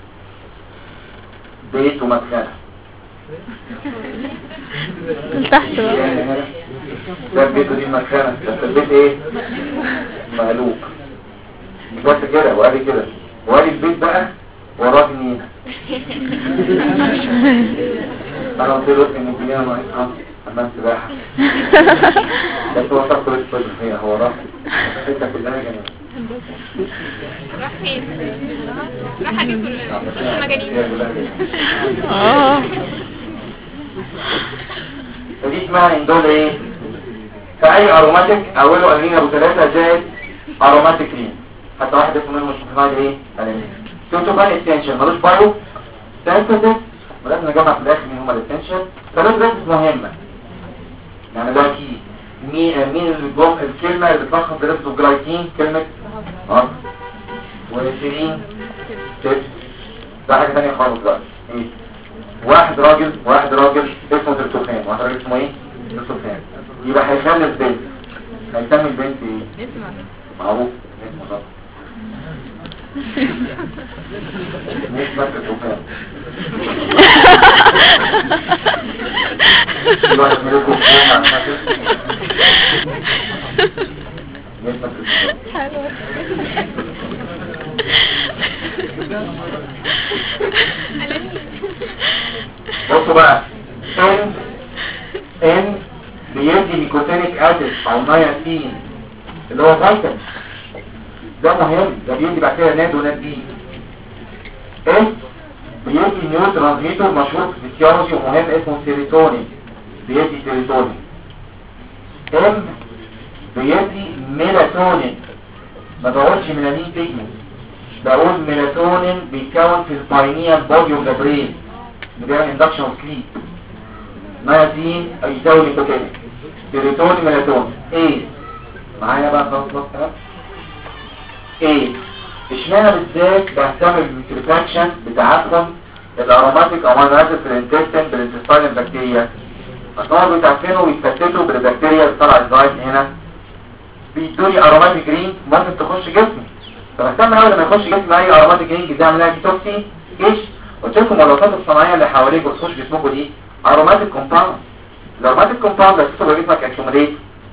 بيت ومكانه تحت ده البيت ودي مكانه بس البيت ايه مقلوب مش بس كده وقالي كده وقالي البيت بقى وراه جنينه. انا قلت له ان الجنينه ناقصها حمام سباحه بس هو صار كل الفجر فيها هو راح حته كلها جنينه. راح فين؟ راح اجيب المجانين. فدي اسمها اندول ايه فاي اروماتيك اوله الانين ابو 3 زائد اروماتيك رين. حتى واحد اسمه منهم مش مفهوم ايه الانين. تريبتوفان اكستنشن ملوش بايو سينثيسيس ولازم نجمع في الاخر مين هما الاكستنشن. ثلاث بس مهمه يعني ده كي مين الكلمه اللي بتلخص دراسه الجلايكين كلمه ونسيرين تيبس. ده حاجه ثانيه خالص بقى ايه واحد راجل اسمه تريبتوفان واحد راجل اسمه ايه تريبتوفان يبقى هيخلي البنت هيسمي البنت ايه معروف اسمه ده مش بس تريبتوفان الواحد ملكه فوق عشان اسمه تريبتوفان. بصوا بقى ان بيدي نيكوتينيك اسيد او نياسين اللي هو فيتامين ده مهم ده بيدي بكتيريا ناد وناد بي. اس بيدي نيورو ترانسميتر مشهور في الفسيولوجي ومهم اسمه سيروتونين بيدي سيروتونين. ام بيدي ميلاتونين ما بقولش ميلانين بيجمنت بقول ميلاتونين بيتكون في الباينيال بودي اوف ذا برين بيعمل اندكشن اوف سليب. نياسين يساوي نيكوتينيك سيروتونين ميلاتونين. ايه معايا بقى خلاص كده ايه اشمعنى بالذات بهتم بالريفراكشن بتاعتهم الاروماتيك امينو اسيد في الانتستين بالانتستاين بكتيريا اصلا بيتعفنوا ويتفتتوا بالبكتيريا اللي طالعه الزايد هنا بيدوني اروماتيك رينج ممكن تخش جسمي. فبهتم قوي لما يخش جسمي اي اروماتيك رينج دي اعملها كيتوكسي ايش قلت لكم الوسائط الصناعيه اللي حواليك وتخش جسمكم دي اروماتيك كومباوند. الاروماتيك كومباوند بتدخل جسمك اكيوميليت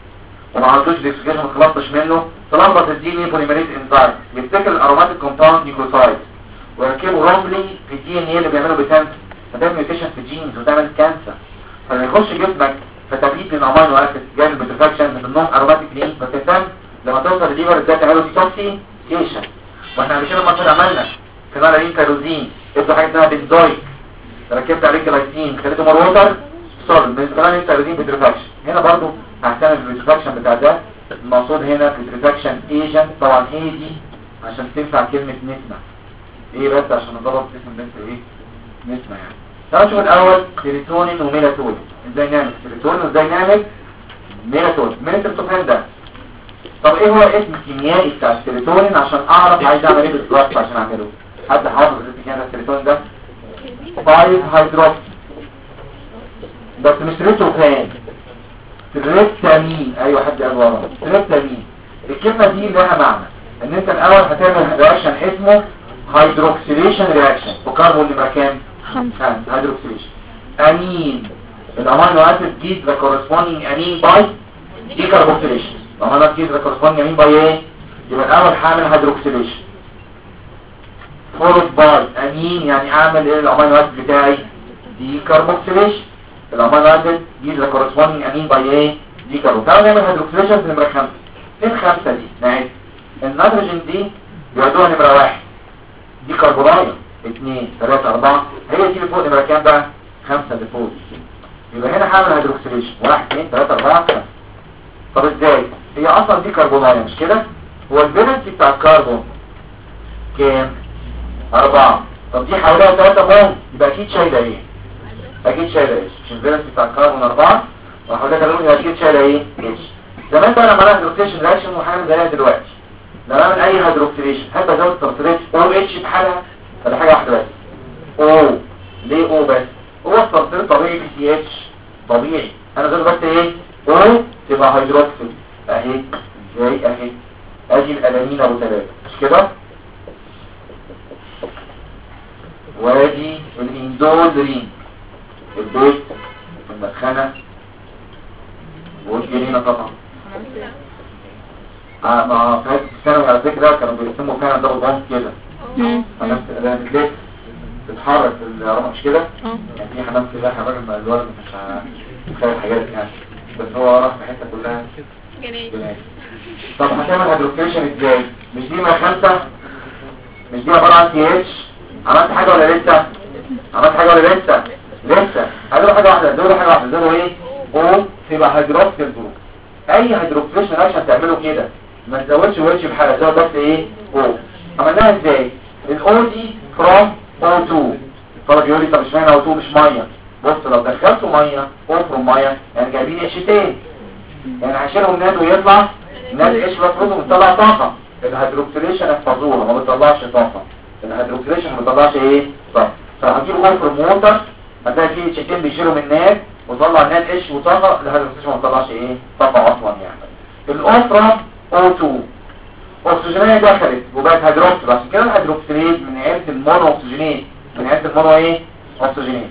وما عملتوش ديكسيكيشن ما خلصتش منه، تلخبط الدي ان اي بوليميريز انزايم، يفتكر الاروماتيك كومباوند نيوكليوتايد ويركبوا رونجلي في الدي ان اي اللي بيعملوا بتنس، فتعمل ميوتيشن في الجينز وتعمل كانسر. فلما يخش جسمك فتبيد من امينو اسيد جاي بالبترفاكشن من ضمنهم اروماتيك لينك، فتهتم لما توصل الليفر ازاي تعملوا ديتوكسيكيشن. واحنا قبل كده المفروض عملنا فينالين كاروزين، ادوا حاجه اسمها بنزويك، ركبت عليه جلايسين خليته مور ووتر سوليد من فينالين كاروزين بترفاكشن. هنا برضو هعتمد البترفاكشن بتاع ده، المقصود هنا بترفاكشن ايجنت، طبعا ايه دي عشان تنفع كلمه نسمه، ايه بس عشان نضرب اسم البنت ايه نسمه يعني. تعالوا نشوف الاول سيروتونين وميلاتونين، ازاي نعمل سيروتونين وازاي نعمل ميلاتونين من التريبتوفان ده. طب ايه هو اسم الكيميائي بتاع السيروتونين عشان اعرف عايز اعمل ايه بالظبط عشان اعمله؟ حد حافظ اسم الكيميائي السيروتونين ده؟ 5 هيدروكسي، بس مش تريبتوفان، تريبتامين. ايوه حد قال ورا تريبتامين. الكلمه دي لها معنى ان انت الاول هتعمل رياكشن اسمه هيدروكسيليشن رياكشن وكربون نمره كام؟ 5 هيدروكسيليشن. امين الامينو اسيد جيز ذا كورسبوندينج امين باي ديكربوكسيليشن. الامينو اسيد جيز ذا كورسبوندينج امين باي ايه؟ يبقى الاول هعمل هيدروكسيليشن فولد باي امين، يعني اعمل ايه الامينو اسيد بتاعي؟ ديكربوكسيليشن. الامينو اسيد جيز ذا كورسبوندينج امين باي ايه؟ ديكربوكسيليشن. تعالوا نعمل هيدروكسيليشن في نمره 5. فين 5 دي؟ نعد النيتروجين دي بيودوها نمره 1 دي كربونايه 2 3 4، هي دي اللي فوق نمره كام بقى؟ 5 اللي فوق. يبقى هنا هعمل هيدروكسيليشن 1 2 3 4 5. طب ازاي؟ هي اصلا دي كربونايه مش كده؟ هو الفالنسي بتاع الكربون كام؟ 4. طب دي حواليها 3 بوند، يبقى اكيد شايله ايه؟ اكيد شايله ايه؟ مش الفالنسي بتاع الكربون 4 وحواليها 3 بوند، يبقى اكيد شايله ايه؟ اتش. زمان بقى لما اعمل هيدروكسيليشن رياكشن وهعمل زيها دلوقتي، لما اعمل اي هيدروكسيليشن هبقى ازود الترتيبات او اتش بحالها ولا حاجه واحده بس؟ او ليه او بس؟ هو الترتيب طبيعي بي سي اتش طبيعي، انا زود بس ايه؟ او تبقى هيدروكسيل اهي ازاي اهي، ادي الالانين ابو 3 مش كده؟ وادي الاندولرين البيت في المدخنه والجنينه طبعا. ما فات الثانوي على فكره كانوا بيرسموا فعلا دبل بوند كده، حمام الالان بتلف تتحرك الرمى مش كده؟ يعني في حمام سلاحه الراجل ما الولد مش متخيل حاجات يعني، بس هو راح في حته كلها جناين. طب هتعمل هيدروكسيليشن ازاي؟ مش دي مع 5؟ مش دي عباره عن تي اتش؟ عملت حاجه ولا لسه؟ عملت حاجه ولا لسه؟ لسه. هدول حاجه واحده، دول حاجه واحده، دول ايه؟ او تبقى هيدروكسيل جروب. اي هيدروكسيليشن عشان تعمله كده ما تزودش ويتش بحاجه، زود بس ايه؟ او. عملناها ازاي؟ الاو دي فروم O2. طلب يقول لي طب اشمعنى O2 مش ميه؟ بص لو دخلته ميه او فروم ميه يعني جايبين اتشتين، يعني هشيلهم ناد ويطلع ناد اتش بلس وبتطلع طاقه. الهيدروكسيليشن احفظوها ما بتطلعش طاقه، الهيدروكسيليشن ما بتطلعش ايه؟ طاقه. فهجيب او فروم ووتر هتلاقي فيه اتشتين بيشيلوا من ناد وطلع ناد اتش وطاقه، الهيدروكسيليشن ما بتطلعش ايه؟ طاقه اصلا يعني. الاو فروم O2 اكسجينيه دخلت وبقت هيدروكسيل، عشان كده الهيدروكسيليز من عيله المونو اكسجينيز، من عيله المونو ايه؟ اكسجينيز.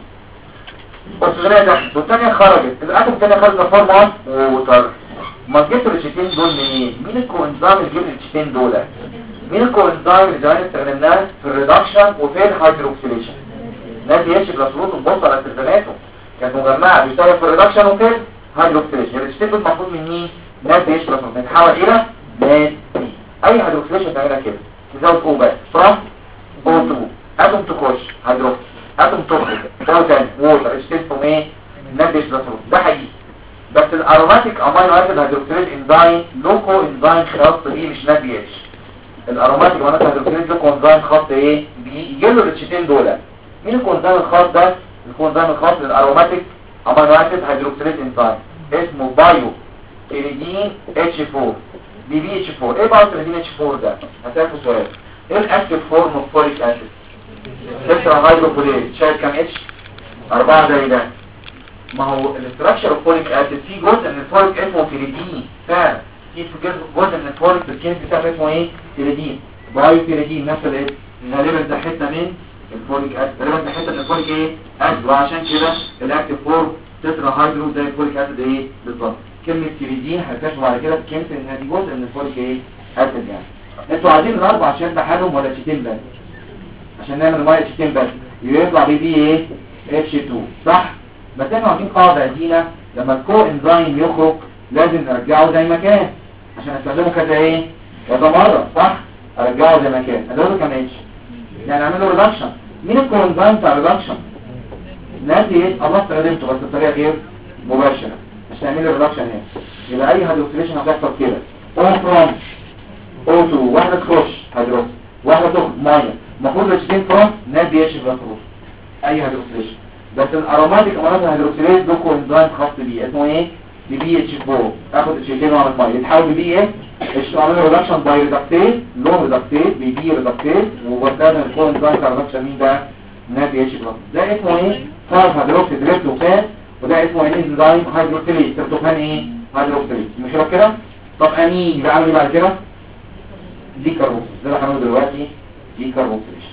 اكسجينيه دخلت والثانيه خرجت، الاتوم الثانيه خرجت فورم اوف ووتر. ما جبتوا الاتشتين دول منين؟ مين الكوانزيم اللي جاب الاتشتين دول؟ مين الكوانزيم اللي زمان استخدمناه في الريدكشن وفي الهيدروكسيليشن؟ نادي اتش بلس روت ونبص على استخداماته، كانت مجمعه بيشتغل في الريدكشن وفي الهيدروكسيليشن. الاتشتين دول المفروض من مين؟ نادي اتش بلس روت بتتحول الى نادي. اي هيدروكسيليشن تعملها كده تزود او بس فروم O2 اتوم تخش هيدروكسيل اتوم تخرج او تاني ووتر اتشتين فروم ايه؟ نادي اتش بلس روت. ده حقيقي، بس الاروماتيك امينو اسيد هيدروكسيليز انزايم لوكو انزايم خاص بيه مش نادي اتش. الاروماتيك امينو اسيد هيدروكسيليز لوكو انزايم خاص ايه؟ بيه يجي له الاتشتين دول. مين الكونزايم الخاص ده؟ الكونزايم الخاص للاروماتيك امينو اسيد هيدروكسيليز انزايم اسمه بايو تيريدين اتش 4 بي بي اتش 4. ايه بايو تيريدين اتش 4 ده؟ هسألكوا سؤال، ايه الاكتيف فورم اوف فوليك اسيد؟ تترا هيدروكوليز شايل كام اتش؟ 4 زي ده. ما هو الاستراكشر اوف فوليك اسيد في جزء من الفوليك اسمه تيريدين، فعلا في جزء من الفوليك بالكيمياء بتاعه اسمه ايه؟ تيريدين. بايو تيريدين نفس الاسم، غالبا ده حته من الفوليك اسيد، غالبا ده حته من الفوليك ايه؟ اسيد، وعشان كده الاكتيف فورم تترا هيدرو زي الفوليك اسيد ايه بالظبط. كلمه تيريدين هنكتشف بعد كده كلمه انها دي جزء من الفوليك ايه اسيد يعني. انتوا عايزين الاربع عشان بحالهم ولا شيتين بس؟ عشان نعمل ميه شيتين بس يطلع بي ايه اتش 2 صح. بس احنا عارفين قاعده قديمه لما الكو انزيم يخرج لازم نرجعه زي ما كان عشان استخدمه كذا ايه كذا مره صح. ارجعه زي ما كان ادوله كام اتش يعني اعمل له ريدكشن. مين الكو انزيم بتاع ريدكشن؟ ناسي ايه الله استخدمته بس بطريقه غير مباشره عشان تعمل له ريدكشن هنا. يبقى اي هيدروكسيليشن هتحصل كده او فروم او 2 واحده تخش هيدروكسيل واحده تخرج ميه المفروض الشيتين فروم ناد بي اتش بلاتروس اي هيدروكسيليشن. بس الاروماتيك امراض الهيدروكسيليز له كوانزيم خاص بيه اسمه ايه بي اتش 4 اخد الشيتين واعمل ميه يتحول بي ايه اعمل ريدكشن باي ريدكتيز لو ريدكتيز بي ريدكتيز وبستخدم الكوانزيم بتاع الريدكشن مين ده ناد بي اتش بلاتروس. ده اسمه ايه 5 هيدروكسيد تريبتوفان وده اسمه انزيم هيدروكسيليز تريبتوفان ايه هيدروكسيليز مش كده. طب امين يبقى عامل ايه بعد كده دي كاربوكسيل ده اللي هنعمله دلوقتي دي كاربوكسيليشن.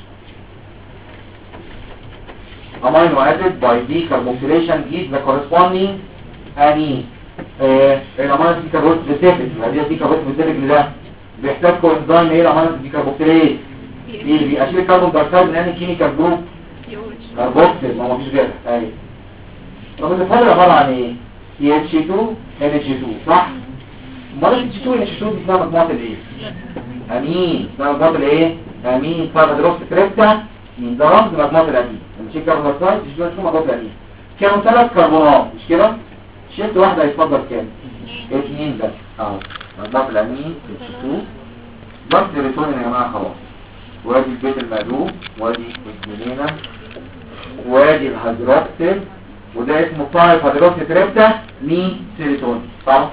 amino acid by decarboxylation gives the corresponding amine. الامينو اسيد ديكاربوكسيل سبيسيفيك هذه ديكاربوكسيل سبيسيفيك ده بيحتاج كوانزيم ايه الامينو اسيد ديكاربوكسيليز بيشيل الكربون دايوكسيد من انهي كيميكال جروب كاربوكسيل ما فيش غيرها ايوه. طب الفرق عباره عن ايه CH2 NH2 صح. امال CH2 NH2 دي اسمها مجموعه الايه امين اسمها مجموعه الايه امين هيدروكسيد تريبتا من ده رمز مجموعه الامين لما تشيل كربون دايوكسيد تشيل مجموعه الامين كانوا 3 كربونات مش كده شلت واحده هيتفضل كام 2 بس اهو مجموعه الامين CH2 بس الريتون يا جماعه خلاص. وادي البيت المألوف وادي الجنينة وادي الهيدروكسيل وده اسمه 5 هيدروكسيل تريبتا مين سيريتون صح.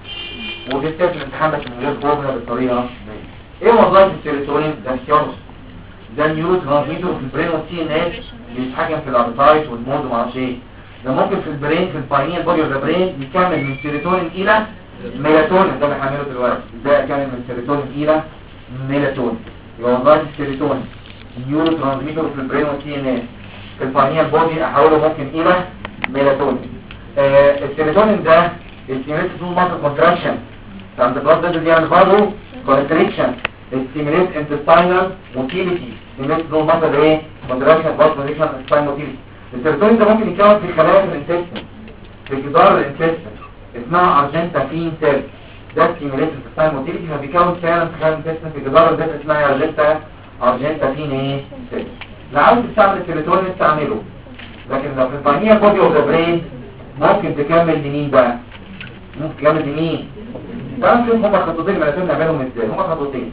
ودي بتاعت الامتحان بس من غير فورمولا بالطريقه دي. ايه وظائف السيروتونين ده اختيار ده نيورو ترانسميتر في البرين والسي ان اس بيتحكم في الابيتايت والمود وما اعرفش ايه. ده ممكن في البرين في الباينير بودي اوف ذا برين يكمل من سيروتونين الى ميلاتونين ده اللي هنعمله دلوقتي ازاي اكمل من سيروتونين الى ميلاتونين. يبقى وظائف السيروتونين نيورو ترانسميتر في البرين والسي ان اس في الباينير بودي احوله ممكن الى ميلاتونين. السيروتونين ده الستيميليت تو ماسل كونتراكشن عند البلاد فيسل دي يعني برضه كونتراكشن الستيميليت انتستاينال موتيليتي ستيميليت تو ماسل ايه كونتراكشن بلاد كونتراكشن انتستاينال موتيليتي. السيروتونين ده ممكن يتكون في خلايا الانتستين في جدار الانتستين اسمها ارجنتافين سيل ده ستيميليت انتستاينال موتيليتي فبيكون فعلا في خلايا الانتستين في جدار الانتستين اسمها ارجنتافين ايه سيل. لو عاوز تستعمل السيروتونين استعمله لكن لو في الباينير بودي اوف ذا برين ممكن تكمل لمين بقى ممكن تكمل لمين تعالوا نشوف هما خطوتين الملاتين نعملهم ازاي. هما خطوتين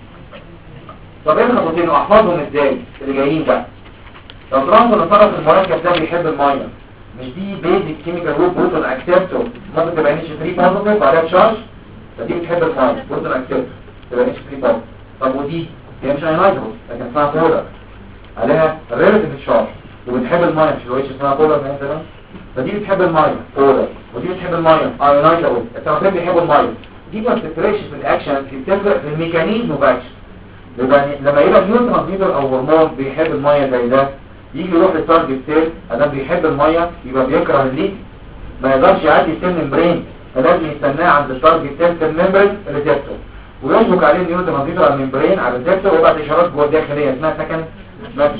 طب ايه الخطوتين واحفظهم ازاي اللي جايين بقى. لو تلاحظوا ان طرف المركب ده بيحب الميه مش دي بيزك كيميكال جروب بروتون اكسبتور ممكن تبقى NH3 بوزيتيف عليها تشارج فدي بتحب الميه بروتون اكسبتور تبقى NH3 بوزيتيف. طب ودي هي مش ايونايزبل لكن اسمها بولر عليها ريلاتيف تشارج وبتحب الميه مش الويتش اسمها بولر مثلا فدي بتحب الميه بولر ودي بتحب الميه ايونايزبل. الطرفين بيحبوا الميه دي ما بتفرقش في الاكشن بتفرق في الميكانيزم اوف اكشن. لما يبقى نيو ترانسميتر او هرمون بيحب الميه زي ده يجي يروح للتارجت سيل ادام بيحب الميه يبقى بيكره الليد ما يقدرش يعدي السيل ممبرين فلازم يستناه عند التارجت سيل في الممبرين ريسبتور ويشبك عليه النيو ترانسميتر على الممبرين على الريسبتور ويبعت اشارات جوه الداخليه اسمها سكند مسج.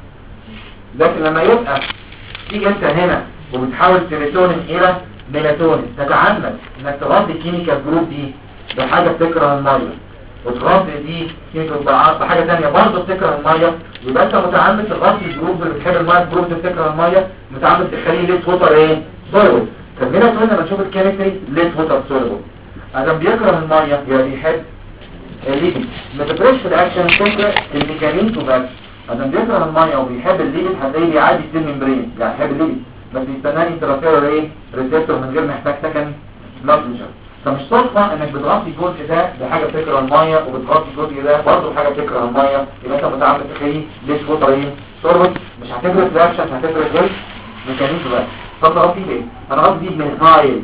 لكن لما يبقى تيجي انت هنا وبتحاول سيروتونين الى ميلاتونين تتعمد انك تغطي الكيميكال جروب دي بحاجه بتكره الميه وتغطي دي كيميكال بحاجه ثانيه برضه بتكره الميه يبقى انت متعمد تغطي الجروب اللي بتحب الميه الجروب اللي بتكره الميه متعمد تخليه ليت ووتر ايه سوليبل. طب هنا قلنا لما نشوف الكيميكال ليت ووتر سوليبل ادم بيكره الميه يبقى بيحب الليبيد ما تفرقش في الاكشن تفرق في الميكانيزم اوف اكشن. ادم بيكره الميه وبيحب الليبيد هتلاقيه بيعدي السيل ممبرين يعني يحب الليبيد بس يستناني انترافيرال ايه ريسبتور من غير ما يحتاج سكن ماسنجر. فمش صدفه انك بتغطي الجزء ده بحاجه بتكره الميه وبتغطي الجزء ده برضه بحاجه بتكره الميه يبقى انت متعمد تخليه ليش فوترين سوربت مش هتفرق في الاكشن هتفرق في الميكانيزم بقى. طب غطي بايه انا غطي دي بميثايل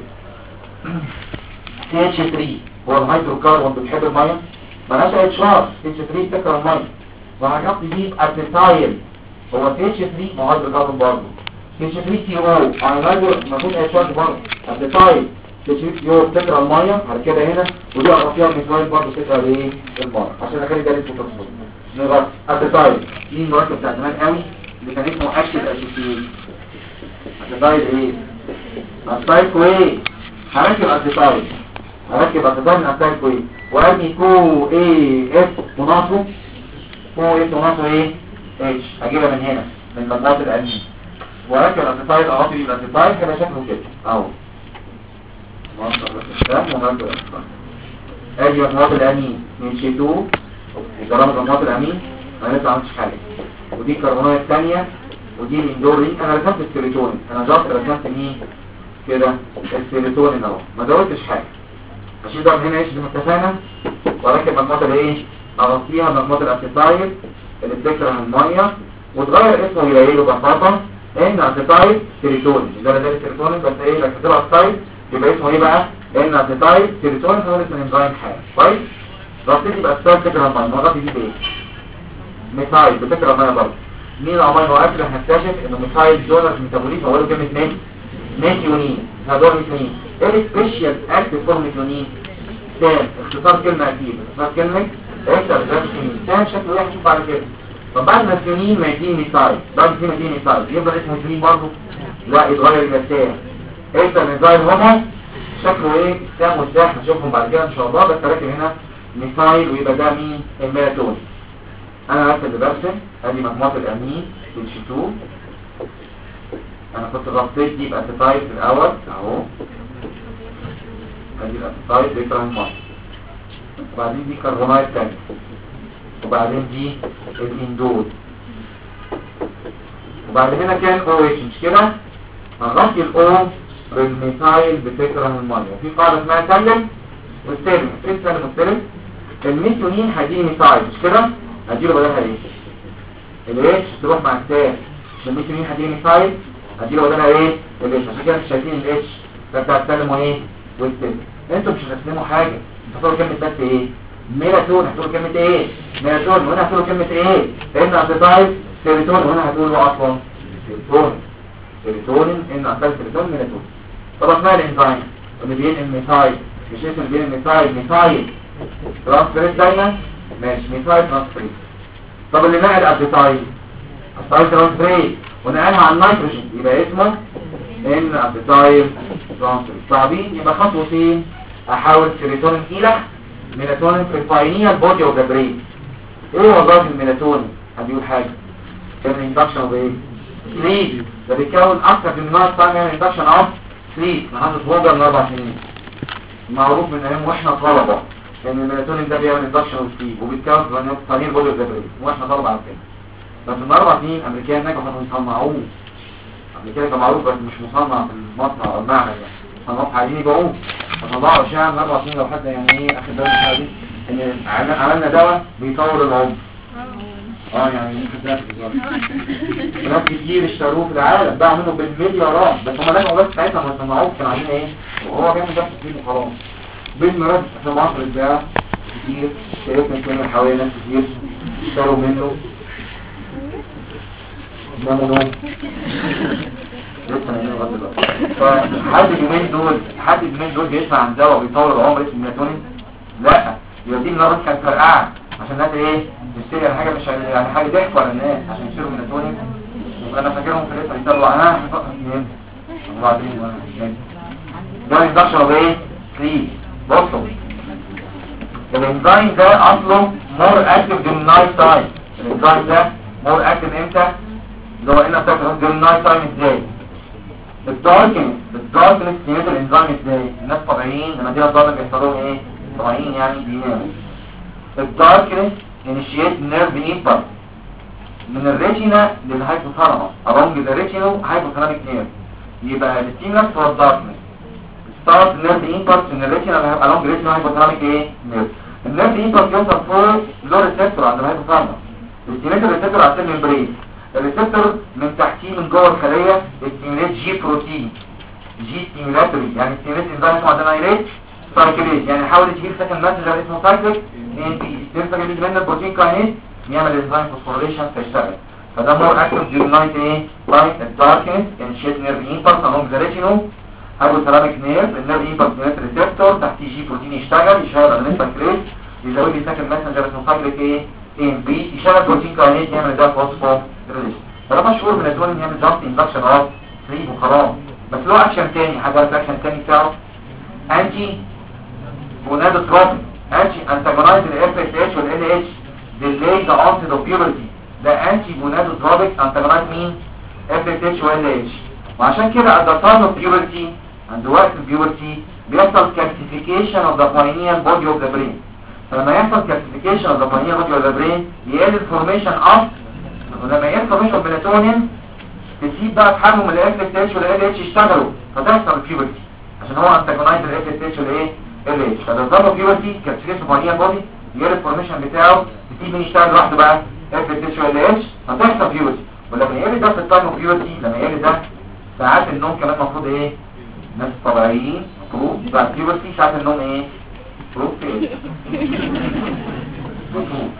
CH3 هو الهيدروكربون بتحب الميه مالهاش اي تشارج CH3 بتكره الميه وهغطي دي باسيتايل هو CH3 ما هو هيدروكربون برضه CH3CO ايونايزر المفروض اي تشارج برضه ابيتايل تشيو بتكره الميه على كده هنا، ودي اقرا فيها الميثايل برضه بتكره ايه الميه، عشان اخلي ده اسمه تصوير. نغطي اتيتايل دي المركب بتاع زمان قوي اللي كان اسمه اكتيف اسوسييت. اتيتايل ايه؟ اتيتايل كويس. هركب اتيتايل من اتيتايل كويس وارمي كو ايه اف وناقصه ايه اتش، هجيبها من هنا من مجموعه الامين واركب اتيتايل اقطع الاتيتايل كده شكله كده اهو. ادي مجموعه الامين من شي 2 وجرام مجموعه الامين انا لسه ما عملتش حاجه، ودي الكربونات الثانيه ودي الاندور رينج. انا رسمت السيروتونين، انا جاست رسمت مين كده السيروتونين اهو، ما زودتش حاجه. اشيل ده من هنا ايش زي ما اتفقنا واركب مجموعه الايه اغطيها مجموعه الاسيتايل اللي بتكره الميه وتغير اسمه يلاقي له ببساطه ان اسيتايل سيروتونين. ده السيروتونين بس ايه ركبت له اسيتايل يبقى اسمه ايه بقى؟ ان اسيتايل سيروتونين هو اسم الانزيم حاجه كويس. غطيت يبقى اسيتايل بتكره الميه، وغطي دي بايه؟ ميثايل بتكره الميه برضه. مين الامينو اسيد هنكتشف انه ميثايل دونر ميتابوليزم اوله كلمه ميثيونين. هدول ميثيونين ايه سبيشال اكتيف فورم ميثيونين؟ تام اختصار كلمه اكيد اختصار كلمه اكتيف تام شكله ايه هنشوف بعد كده. طب بعد ما ميثيونين ما يديني ميثايل بعد كده يديني ميثايل يفضل اسمه ميثيونين برضه؟ لا يتغير الى تام. ايه الميثايل هما شكله ايه؟ تام والتام هنشوفهم بعد كده ان شاء الله. بس راكب هنا ميثايل ويبقى ده مين؟ الميلاتونين. انا بس اللي برسم ادي مجموعه الامين اتش 2. انا كنت غطيت دي باسيتايل في الاول اهو، ادي الاسيتايل بيكره الميه، وبعدين دي كربونايت تاني، وبعدين دي الاندول، وبعد هنا كان او اتش مش كده. هنغطي الاو بالميثايل بتكره الميه. وفي قاعده اسمها سلم والسلم. ايه السلم والسلم؟ الميثيونين هيديني ميثايل مش كده، هديله بدلها ايه؟ الاتش تروح مع التاني. الميثيونين هيديني ميثايل هديله بدلها ايه؟ الاتش. عشان كده مش شايفين الاتش ده بتاع السلم وايه؟ والسلم. انتوا مش هتسلموا حاجه، انتوا هتقولوا كلمه بس ايه؟ ميلاتون. هتقولوا كلمه ايه؟ ميلاتون. وهنا هتقولوا كلمه ايه؟ ان اسيتايل سيروتونين. وهنا هتقولوا اصلا سيروتونين ان اسيتايل سيروتونين ميلاتون. طب اسمها الانزيم اللي بينقل ميثايل مش اسم اللي بينقل ميثايل ترانسفيريز دايما ماشي ميثايل ترانسفيريز. طب اللي نقل اسيتايل ترانسفيريز ونقلها على النيتروجين يبقى اسمه ان اسيتايل ترانسفيريز. صعبين يبقى خطوتين احاول سيروتونين الى ميلاتونين في الفاينيال بودي اوف ذا برين. ايه وظائف الميلاتونين؟ هديقول حاجه كان اندكشن اوف ايه؟ سليب. ده بيتكون اكتر من نوع ثاني من اندكشن اوف سليب. محمد فوجر من 4 سنين معروف من ايام واحنا طلبه ان الميلاتونين ده بيعمل اندكشن اوف سليب وبيتكون في فاينيال بودي اوف ذا برين واحنا طلبه على كده. بس من 4 سنين امريكان نجحوا يصنعوه. قبل كده كان معروف بس مش مصنع في المصنع او المعمل يعني. صنعوه عايزين يبيعوه فطلعوا اشاعه من 4 سنين. لو حد يعني ايه اخد باله من الحاجه دي ان عملنا دواء بيطول العمر. يعني ناس كتير اشتروه في العالم باعوا منه بالمليارات. بس هم نجحوا بس ساعتها ما صنعوه كانوا عايزين ايه؟ وهو بيعمل بس فيه وخلاص. بالمرات في مصر اتباع كتير. شايفنا كنا حوالي ناس كتير اشتروا منه ناموا نوم لسه نايمين لغايه دلوقتي. فحد اليومين دول بيسمع عن دواء بيطول العمر اسمه ميلاتونين؟ لا يبقى دي النار كانت فرقعه عشان الناس ايه تشتري على حاجه مش يعني حاجه ضحكوا على الناس عشان يشتروا ميلاتونين. يبقى انا فاكرهم في الاسم بيطلعوا انا وبعدين ده اندكشن بايه؟ سليب. بصوا الانزيم ده اصله مور اكتف دون نايت تايم. الانزيم ده مور اكتف امتى؟ اللي هو هنا بتاعته دون نايت تايم. ازاي؟ الداركنس سيميت الانزيم ازاي؟ الناس طبيعيين لما دي الضغط بيحصلوا ايه؟ طبيعيين يعني بيناموا. الداركنس انيشيت نيرف امبلس من الريتينا للهايبوثالاموس along the retinal hypothalamic nerve. يبقى الستيمولس هو الداركنس ستارت نيرف امبلس من الريتينا along the retinal hypothalamic ايه؟ نيرف. النيرف امبلس يوصل فوق له ريسبتور عند الهايبوثالاموس. الستيمولس الريسبتور على السيل ممبرين. الريسبتور من تحتيه من جوه الخليه ستيموليت جي بروتين جي ستيمولاتوري يعني ستيموليت انزيم اسمه ادينايليت سايكليز يعني حاول تجيب سكند ماسنجر اسمه سايكليك ان بي ستيموليت اللي منه البروتين كاينيز يعمل انزيم فوسفوريليشن فيشتغل. فده مور اكتف ديورنايت ايه؟ لايت الداركنس انشيت نيرف امبلس along the retinal هايبوثالاميك نيرف، النيرف ايباكس نيرف ريسبتور، تحتيه جي بروتين يشتغل على البنكرياس، يزود لي ساكن ماسنجر اسمه سايكليك ايه ام بي، يشغل بروتين كاينيز يعمل ده فوسفو ريليشن. ده مشهور من الدول يعمل جاست اندكشن اوف سليب وخلاص، بس له اكشن تاني، حاجه الاكشن التاني بتاعه انتي gonadotropin، انتي انتاجونايز الاف اس اتش والال اتش، ديلي ذا اونست اوف بيورتي، ده انتي gonadotropin انتاجونايز مين؟ اف اس اتش وال اتش. وعشان كده at the time of puberty عند وقت البيورتي بيحصل calcification of the pineal body of the brain. فلما يحصل calcification of the pineal body of the brain يقل الفورميشن اوف، ولما يقل الفورميشن اوف melatonin تسيب بقى تحجم الاف اس اتش والال اتش يشتغلوا فتحصل البيورتي، عشان هو انتاجونايز الاف اس اتش والايه ال اتش. فده time of puberty calcification of pineal body يقل الفورميشن بتاعه، تسيب مين يشتغل لوحده بقى اف اس اتش والال اتش فتحصل بيورتي. ولما يقل ده في التايم اوف بيورتي، لما يقل ده ساعات النوم كمان المفروض ايه؟ ناس طبيعيين مفروض يبقى البيورتي ساعات النوم ايه؟ مفروض ايه؟ مفروض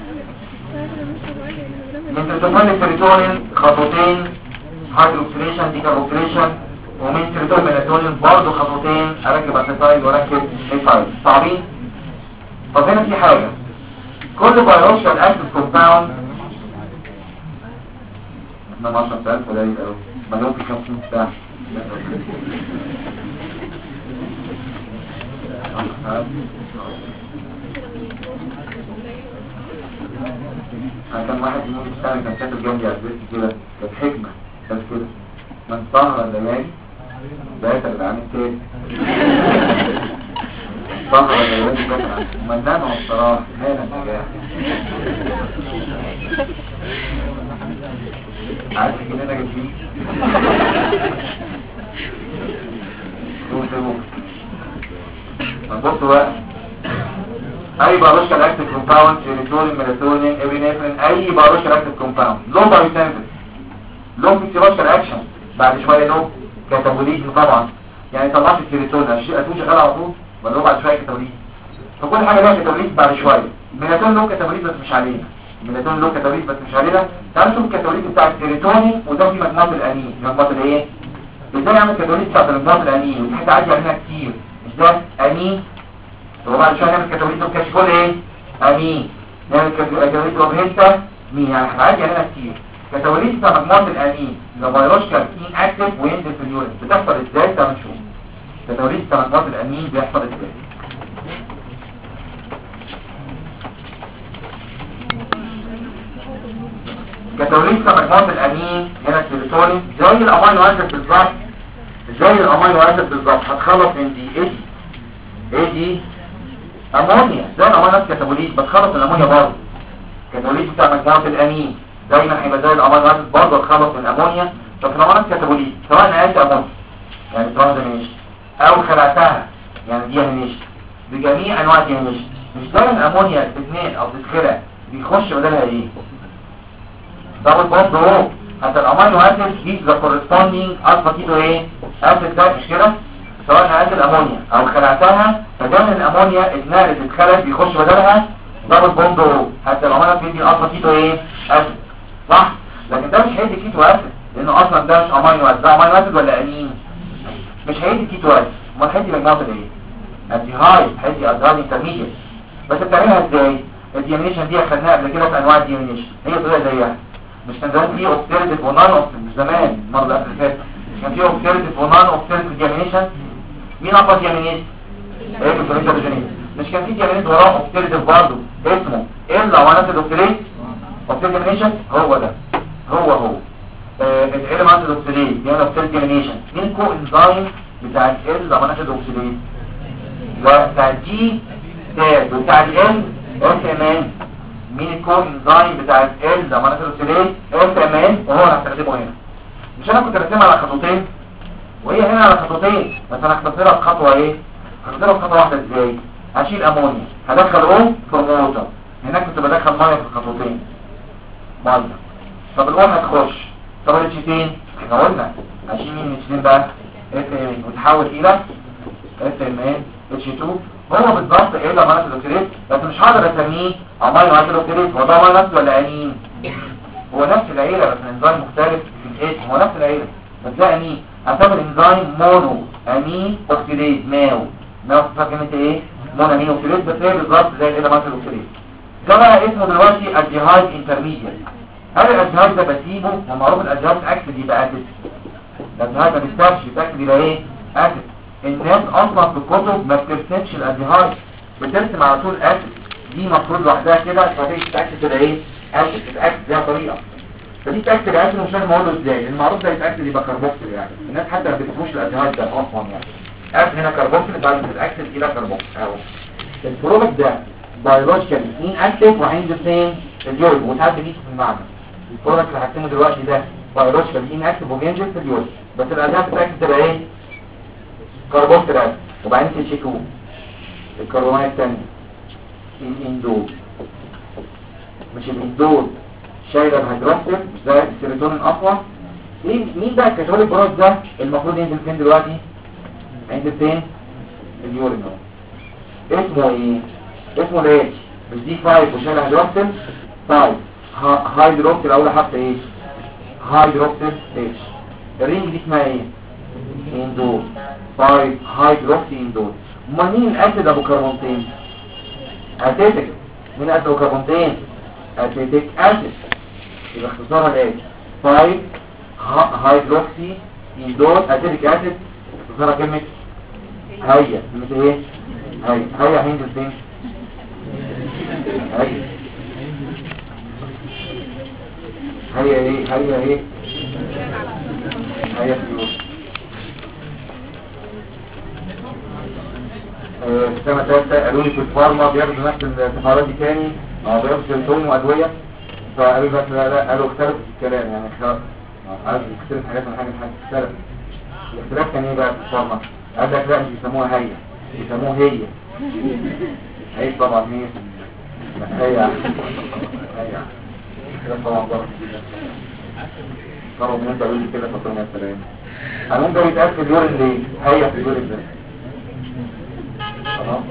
من تلتفون السيروتونين خطوتين هايدروكسيليشن ديكاربوكسيليشن، ومن سيروتونين ميلاتونين برضه خطوتين اركب اسيتايل واركب ايثايل. صعبين؟ طب هنا في حاجه، كل بيولوجيكال اكتيف كومباوند احنا 10000 قليل قوي، مليون في 50 ساعه. كان واحد يموت السنة كان كاتب جنبي على البيت كده، كانت حكمة بس كده، من سهر الليالي بقيت العام التاني سهر الليالي بقيت منانه الصراحة هانا النجاح. عارف الجنينة جديد بصوا بقى، اي بيولوجيكال اكتيف كومباوند سيروتونين ميلاتونين ابينفرين، اي بيولوجيكال اكتيف كومباوند لو بايوسينثيس لو فيسيولوجيكال اكشن، بعد شويه لو كاتابوليزم طبعا، يعني طلعت السيروتونين هتكون شغال على طول ولا هو بعد شويه كاتابوليزم؟ فكل حاجه لها كاتابوليزم بعد شويه. الميلاتونين له كاتابوليزم بس مش علينا، الميلاتونين له كاتابوليزم بس مش علينا. تعالوا نشوف الكاتابوليزم بتاع السيروتونين وده في مجموعه الانين، مجموعه الايه؟ ازاي يعمل كاتابوليزم بتاع مجموعه الانين؟ ودي حاجه عادي علينا كتير. ازاي انين وبعد شويه نعمل كاتابوليزم كاشكول ايه؟ امين، نعمل كاتابوليزم هيستا مين، يعني احنا عادي علينا كتير. كاتابوليزم بتاع مجموعه الامين ده بيولوجيكال ان اكتف وينزل في اليورين، بتحصل ازاي؟ تعالوا نشوف كاتابوليزم بتاع مجموعه الامين بيحصل ازاي. كاتابوليزم بتاع مجموعه الامين هنا السيروتونين زي الامينو اسيد بالظبط، زي الامينو اسيد بالظبط، هتخلص من دي ايه دي امونيا، زي الامونيا كاتابوليت بتخلص من الامونيا برضه. كاتابوليت بتاع مجموعه الامين دايما هيبقى زي الامونيا برضه تخلص من الامونيا. طب في الامونيا كاتابوليت سواء نقلت امونيا يعني ترانزامينيشن او خلعتها يعني ديامينيشن، بجميع انواع الديامينيشن، مش دايما الامونيا الاثنين او تتخلع بيخش بدلها ايه؟ دبل بوند رو، حتى الامينو اسيد دي ذا كورسبوندينج الفا كيتو ايه؟ اسيد ده مش كده؟ سواء نقلت الامونيا او خلعتها فدام الامونيا اتنقلت اتخلت بيخش بدلها دبل بوند رو، حتى الامونيا بتدي الالفا كيتو ايه؟ اسيد صح؟ لكن ده مش هيدي كيتو اسيد لانه اصلا ده مش امينو اسيد، ده امينو اسيد ولا امين؟ مش هيدي كيتو اسيد، امال هيدي مجموعه الايه؟ الديهايد، هيدي ادران انترميديت. بس بتعملها ازاي؟ الديامينيشن دي اخدناها قبل كده في انواع الديامينيشن، هي طريقه زيها، مش كان زمان في اوبتيريتيف ونان اوبتيريتيف، مش زمان المره اللي فاتت كان في اوبتيريتيف ونان اوبتيريتيف ديامينيشن. مين اقوى ديامينيز؟ ايه الفرنجابيجينيز؟ مش كان في ديامينيز وراه اوبتيريتيف برضه اسمه الا وانات الاوبتيريت اوبتيريتيف ديامينيشن، هو ده هو العلم عن الاوبتيريت يعني اوبتيريت ديامينيشن. مين الكو انزايم بتاع الا وانات الاوبتيريت؟ بتاع دي تاب وبتاع ال اس ام ان. مين الكو انزايم بتاع ال ده وانات الاوبتيريت؟ اس ام ان، وهو اللي هستخدمه هنا. مش انا كنت راسمها على خطوتين وهي هنا على خطوتين، بس انا هختصرها بخطوه ايه؟ هختصرها بخطوه واحده. ازاي؟ هشيل امونيا هدخل او في الووتر، هناك كنت بدخل ميه في الخطوتين ميه، طب الاو هتخش، طب الاتشتين احنا قلنا هشيل مين الاتشتين بقى؟ اس ام وتحول الى اس ام ان اتش 2، هو بالظبط ايه ده مانس الاوكسيديت، بس مش هقدر اسميه امينو اسيد اوكسيديت. هو ده مانس ولا انين؟ هو نفس العيله بس انزيم مختلف في الاسم، هو نفس العيله بس ده انين. هتعمل انزيم مونو امين اوكسيديز ماو كلمه ايه؟ مونو امين اوكسيديز، بس هي بالظبط زي الاليمنت الاوكسيديز. ده بقى اسمه دلوقتي الجهاز انترميديت. هل الجهاز ده بسيبه لما اروح الجهاز اكتب يبقى اسيد؟ الجهاز ما بيستاكش يتاكد يبقى ايه؟ اسيد. الناس اصلا في الكتب ما بترسمش الجهاز، بترسم على طول اسيد، دي مفروض لوحدها كده فتيجي تتاكد كده ايه؟ اسيد تتاكد ليها طريقه. فدي تاكد اسيد مش فاهم اقول له ازاي، المعروف ده يتاكد يبقى كربوكسيل، يعني الناس حتى ما بتفهمش الجهاز ده اصلا يعني. اسيد هنا كربوكسيل بعد ما تتاكد الى كربوكسيل اهو. البرودكت ده بيولوجيكال مين اكتف وهينزل فين؟ اليورين، وساعات بيجي في المعمل. البرودكت اللي هكتبه دلوقتي ده بيولوجيكال مين اكتف وبينزل في اليورين، بس الاداه بتتاكد تبقى ايه؟ كربوكسيل اسيد. وبعدين تشيكوا الكربونات الثانيه الاندول، مش الاندول شايله الهيدروكسيد زي السيروتونين اقوى. مين بقى الكاتاليك برود ده المفروض ينزل فين دلوقتي؟ هينزل فين؟ اليورين اهو. اسمه ايه؟ اسمه الاتش، مش دي 5 وشايل هيدروكسيد 5 هيدروكسيد اول حرف ايه؟ هيدروكسيد اتش. الرينج دي اسمها ايه؟ اندول 5 هيدروكسي اندول. امال مين الاسيد ابو كربونتين؟ اسيتيك. مين اسيد ابو كربونتين؟ اسيتيك اسيد، يبقى اختصارها الاتش 5 هيدروكسي اندول اسيتيك اسيد. اختصارها كلمه هيا. كلمه ايه؟ هيا هينزل فين؟ هيا ايه؟ هيا ايه؟ هيا فيوز. السنة الثالثة قالوا لي في الفارما بياخدوا نفس التفاعلات دي تاني، بياخدوا سيروتونين وأدوية، فقالوا بس لا قالوا اختلف الكلام، يعني عايز يختلف حاجات من حاجة اختلف. الاختلاف كان ايه بقى في الفارما؟ قال لك لا مش بيسموها هيا، بيسموها هي طبعا هي كده طبعا طبعا من انت قول لي كده فطرنا السلام. المهم ده بيتقال في اليورين ليه؟ هي في اليورين ده خلاص.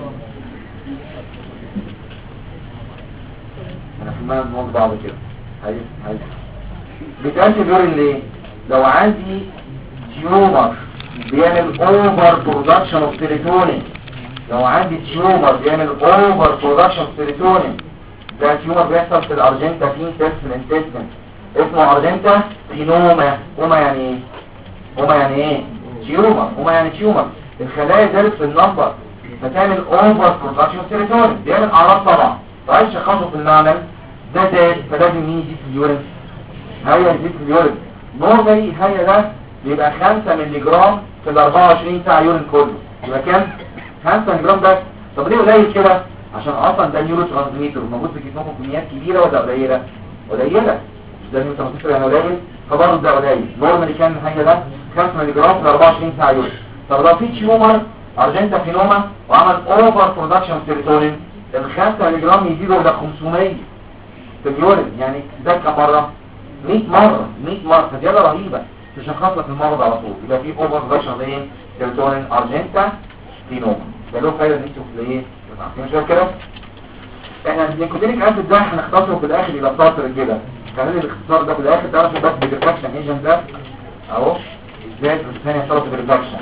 انا في المعنى نقول بعض كده هي بيتقال في اليورين ليه؟ لو عندي تيومر بيعمل اوفر برودكشن اوف سيروتونين، لو عندي تيومر بيعمل اوفر برودكشن اوف سيروتونين، ده تيومر بيحصل في الارجنتا فين تيست الانتستين اسمه ارجنتا فينوما. اوما يعني ايه؟ اوما يعني ايه؟ تيومر. اوما يعني تيومر، الخلايا زادت في النمبر فتعمل اوفر برودكشن اوف سيروتونين، بيعمل اعراض طبعا. فعايز شخصه في المعمل ده زاد، فلازم مين يزيد في اليورين؟ هيا يزيد في اليورين. نورمالي هيا ده بيبقى 5 مللي جرام في ال 24 ساعه يورين كله، يبقى كام؟ 5 مللي جرام بس. طب ليه قليل كده؟ عشان اصلا ده نيورو ترانسميتر موجود في جسمكم كميات كبيره ولا قليله؟ قليله. مش ده نيورو ترانسميتر يعني قليل، فبرضه ده قليل. نورمالي كان هيا ده 5 مللي جرام في 24 ساعه يورين. طب لو في تيومر ارجنتا فينوما وعمل اوفر برودكشن سيروتونين، ال 5 مللي جرام يزيدوا ل 500 في اليورين، يعني ده كم مره؟ 100 مره. 100 مره، فزياده رهيبه تشخص لك المرض على طول. يبقى في اوفر برودكشن ايه؟ سيروتونين ارجنتا فينوما. ده له فايده نيجي في ايه؟ مش كده. احنا النيكوتينيك اسيد ده هنختصره في الاخر الى سطر كده، كمان الاختصار ده في الاخر تعرفوا بس بالريفراكشن ايجنت ده اهو ازاي الثانيه يحصل بالريفراكشن.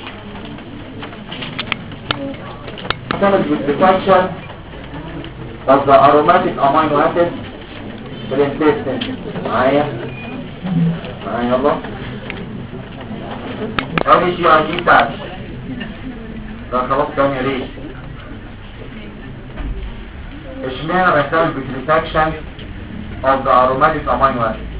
هتعمل بالريفراكشن of the aromatic amino acid في الانتستين. معايا يلا ادي شيء عجيب بتاعتي ده خلاص تانية ليه؟ اشمعنى بيحتوي بالريفراكشن of the aromatic amino acid؟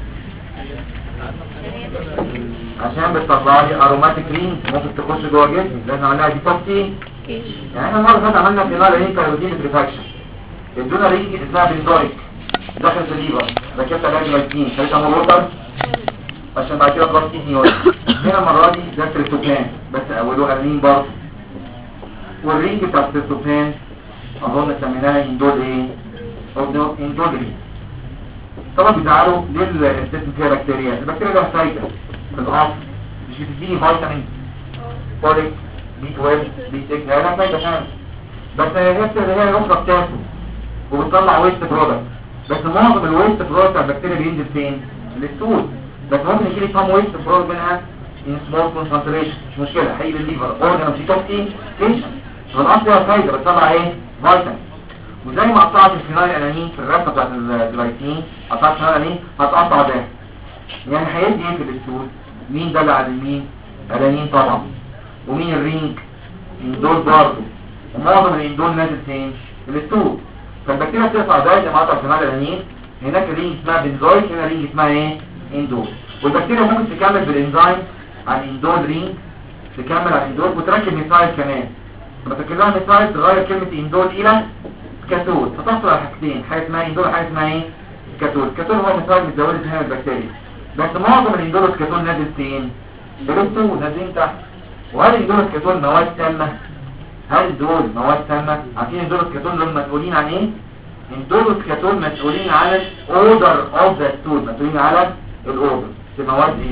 عشان بتطلع لي aromatic rings ممكن تخش جوه جسمي، لان عملناها ديتوكسي. يعني احنا المره اللي فاتت عملنا فينال ايه كاروتين بالريفراكشن، ادونا رينج اسمها بنزويك داخل في الليفر، ركبت علاج لايكين خليتها مروتر عشان بعد كده خلاص كيدني ولا. هنا المره دي ده تريبتوفان بس اوله ارنين برضه، والرينج بتاع التريبتوفان اظن سميناها اندول ايه؟ اندولري. طبعا بيزعلوا ليه السيستم فيها بكتيريا؟ البكتيريا لها فايده في الاصل، مش بتديني فيتامين فوليك بي 12 بي 6 لها فايده فعلا، بس هي الاخرى بتاكل وبتطلع ويست برودكت، بس معظم الويست برودكت بتاع البكتيريا بينزل فين؟ للسود، بس ممكن يجيلي كام ويست برودكت منها in small concentration مش مشكله، هيجي الليفر اورجان ديتوكسيفيكيشن والأصل هي فايدة بتطلع ايه؟ فيتامين. وزي ما قطعت الفينايل الانانين في الرسمة بتاعت الجلايكين، قطعت الفينايل الانانين هتقطع ده، يعني هيدي ايه في الاستول؟ مين ده اللي على اليمين؟ الانانين طبعا. ومين الرينج؟ اندول برضه. ومعظم الاندول نازل فين؟ في الاستول. فالبكتيريا بتقطع ده لما قطع الفينايل الانانين، هناك رينج اسمها بنزويك، هنا رينج اسمها ايه؟ اندول. والبكتيريا ممكن تكمل بالانزيم على الاندول رينج، تكمل على الاندول وتركب ميثايل كمان. لما تركبها ميثايل تغير كلمة اندول الى كاتول، فتحصل على حاجتين، حاجة اسمها اندول وحاجة اسمها ايه؟ كاتول. كاتول هو ميثايل متزود هنا البكتيريا، بس معظم الاندول والكاتول نازل فين؟ بلوتو نازلين تحت. وهل الاندول والكاتول مواد سامة؟ هل دول مواد سامة؟ عارفين الاندول والكاتول دول مسؤولين عن ايه؟ الاندول والكاتول مسؤولين على الاوردر اوف ذا ستول، مسؤولين على الاوردر. دي مواد ايه؟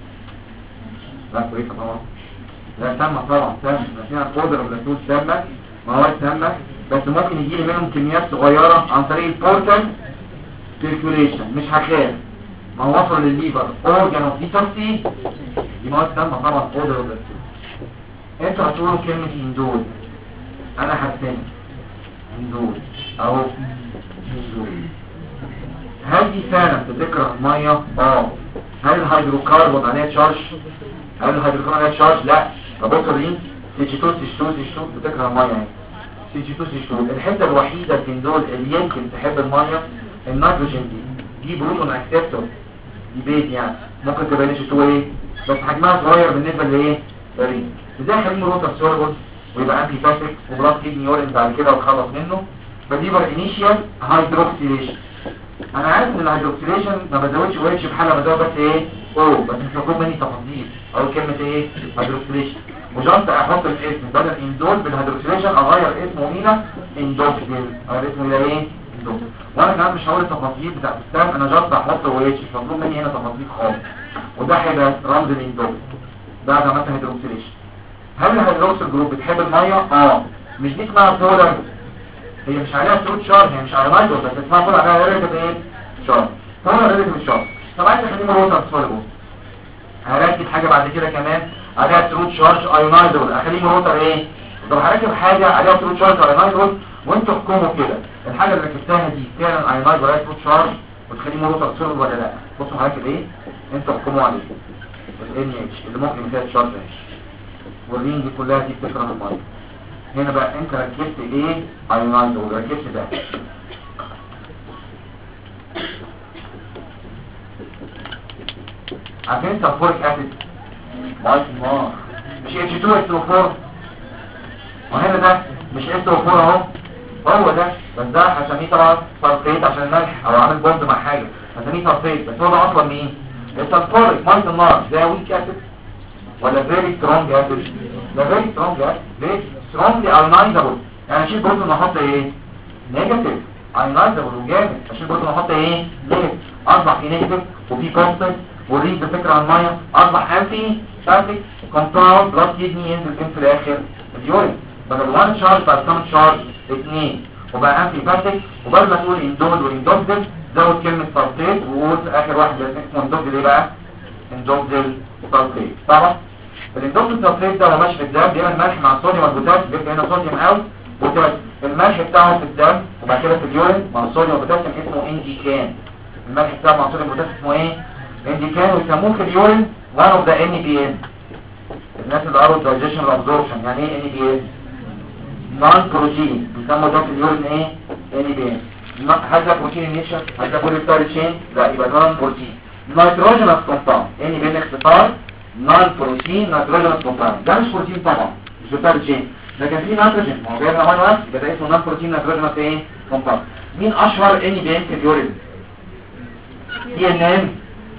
لا كويسة طبعا. لا سامة طبعا، سامة، لكن القدر والرسول سامة، مواد سامة، بس ممكن يجيلي منهم كميات صغيرة عن طريق البورتال سيركوليشن، مش هخاف. ما هو وصل للليفر اورجان اوف ديتوكسي، دي مواد سامة طبعا، قدر والرسول. انتوا هتقولوا كلمة اندول، انا هرسمها اندول اهو اندول. هل دي فعلا بتكره المية؟ هل الهيدروكربون عليها تشارج؟ هل الهيدروكربون عليها تشارج؟ لا. طب بصوا دي سي2 بتكره الميه اهي. سي2 الحته الوحيده في دول اللي يمكن تحب الميه النيتروجين دي بروتون اكسبتور، دي بيت يعني ممكن تبقى سي2 ايه بس حجمها صغير بالنسبه لايه؟ للرين. ازاي خليه روتر سولبل ويبقى انتي باسيك وبلاس كيدني يورين بعد كده وتخلص منه؟ بديبر انيشيال هيدروكسيليشن. انا عارف ان الهيدروكسيليشن ما بزودش ويتش بحاله، بزود بس ايه؟ بس مش مطلوب مني تفاصيل او كلمه ايه؟ هيدروكسيليشن. وجربت احط الاسم بدل اندول بالهيدروكسيليشن اغير اسمه مينا اندوكسيل، اغير اسمه الى ايه؟ اندوكسيل. وانا كمان مش هقول التفاصيل بتاعت السام، انا جربت احط ويتش، مش مطلوب مني هنا تفاصيل خالص. وده هيبقى رمز الاندوكسيل بعد ما عملت هيدروكسيليشن. هل الهيدروكسيل جروب بتحب الميه؟ مش دي اسمها بولر، هي مش عليها ثروت شارج، هي مش على نايتروس، بس اسمها بولر عليها ريليتيف ايه؟ شارج. بولر ريليتيف شارج. طب عايز اخليه روتر سوليبل، هركب حاجه بعد كده كمان عليها ثروت شارج ايونايزر، اخليه روتر ايه؟ طب هركب حاجه عليها ثروت شارج ايونايزر وانتوا احكموا كده الحاجه اللي ركبتها دي فعلا ايونايزر عليها ثروت شارج وتخليه روتر سوليبل ولا لا؟ بصوا هركب ايه؟ انتوا احكموا عليه. الان اتش اللي ممكن فيها تشارج والرين دي كلها دي بتكره الميه. هنا بقى انت ركبت ايه؟ ايونايزر وركبت ده. عارفين سلفوريك اسيد؟ ميه النار مش H2SO4، وهنا ده مش SO4 اهو، هو ده، بس ده هسميه طبعا سلفيت عشان الملح او عامل بوند مع حاجه، هسميه سلفيت، بس هو ده اصلا مين؟ السلفوريك ميه النار. ده ويك اسيد ولا فيري سترونج اسيد؟ ده فيري سترونج اسيد. ليه؟ سترونج ايونايزابل، يعني اشيل بروتون واحط ايه؟ نيجاتيف. ايونايزابل وجامد، اشيل بروتون واحط ايه؟ نيجاتيف. اصبح في نيجاتيف وفي كونستنت والريد بفكرة عن المية، اصبح انتي باسيك كومباوند بلس كيدني ينزل فين في الاخر؟ اليورين. بدل 1 شارج بعد 8 شارج 2 وبقى انتي باسيك. وبدل ما تقول اندول واندوكسيل زود كلمة سلفيت وقول في اخر واحد اسمه اندوكسيل ايه بقى؟ اندوكسيل سلفيت. طبعا الاندوكسيل سلفيت ده هو ماشي في الدم بيعمل ملح مع الصوديوم والبوتاسيوم، بيبقى هنا صوديوم او بوتاسيوم. الملح بتاعه في الدم وبعد كده في اليورين مع الصوديوم والبوتاسيوم اسمه انديكان. الملح بتاعه مع الصوديوم والبوتاسيوم اسمه ايه؟ انديكان. ويسموه في اليورين one of the NBN. الناس اللي قروا digestion absorption. يعني ايه NBN؟ non protein. بيسموا ده في اليورين ايه؟ NBN. هذا بروتين النيشن، هذا بوليستيرول تشين، لا يبقى non protein. nitrogenous compound. NBN اختصار non protein nitrogenous compound. ده مش بروتين طبعا، مش بوليستيرول تشين، لكن في نيتروجين، ما هو بيعمل امينو اسيد، يبقى ده اسمه non protein nitrogenous ايه؟ compound. مين اشهر NBN في اليورين؟ CNN.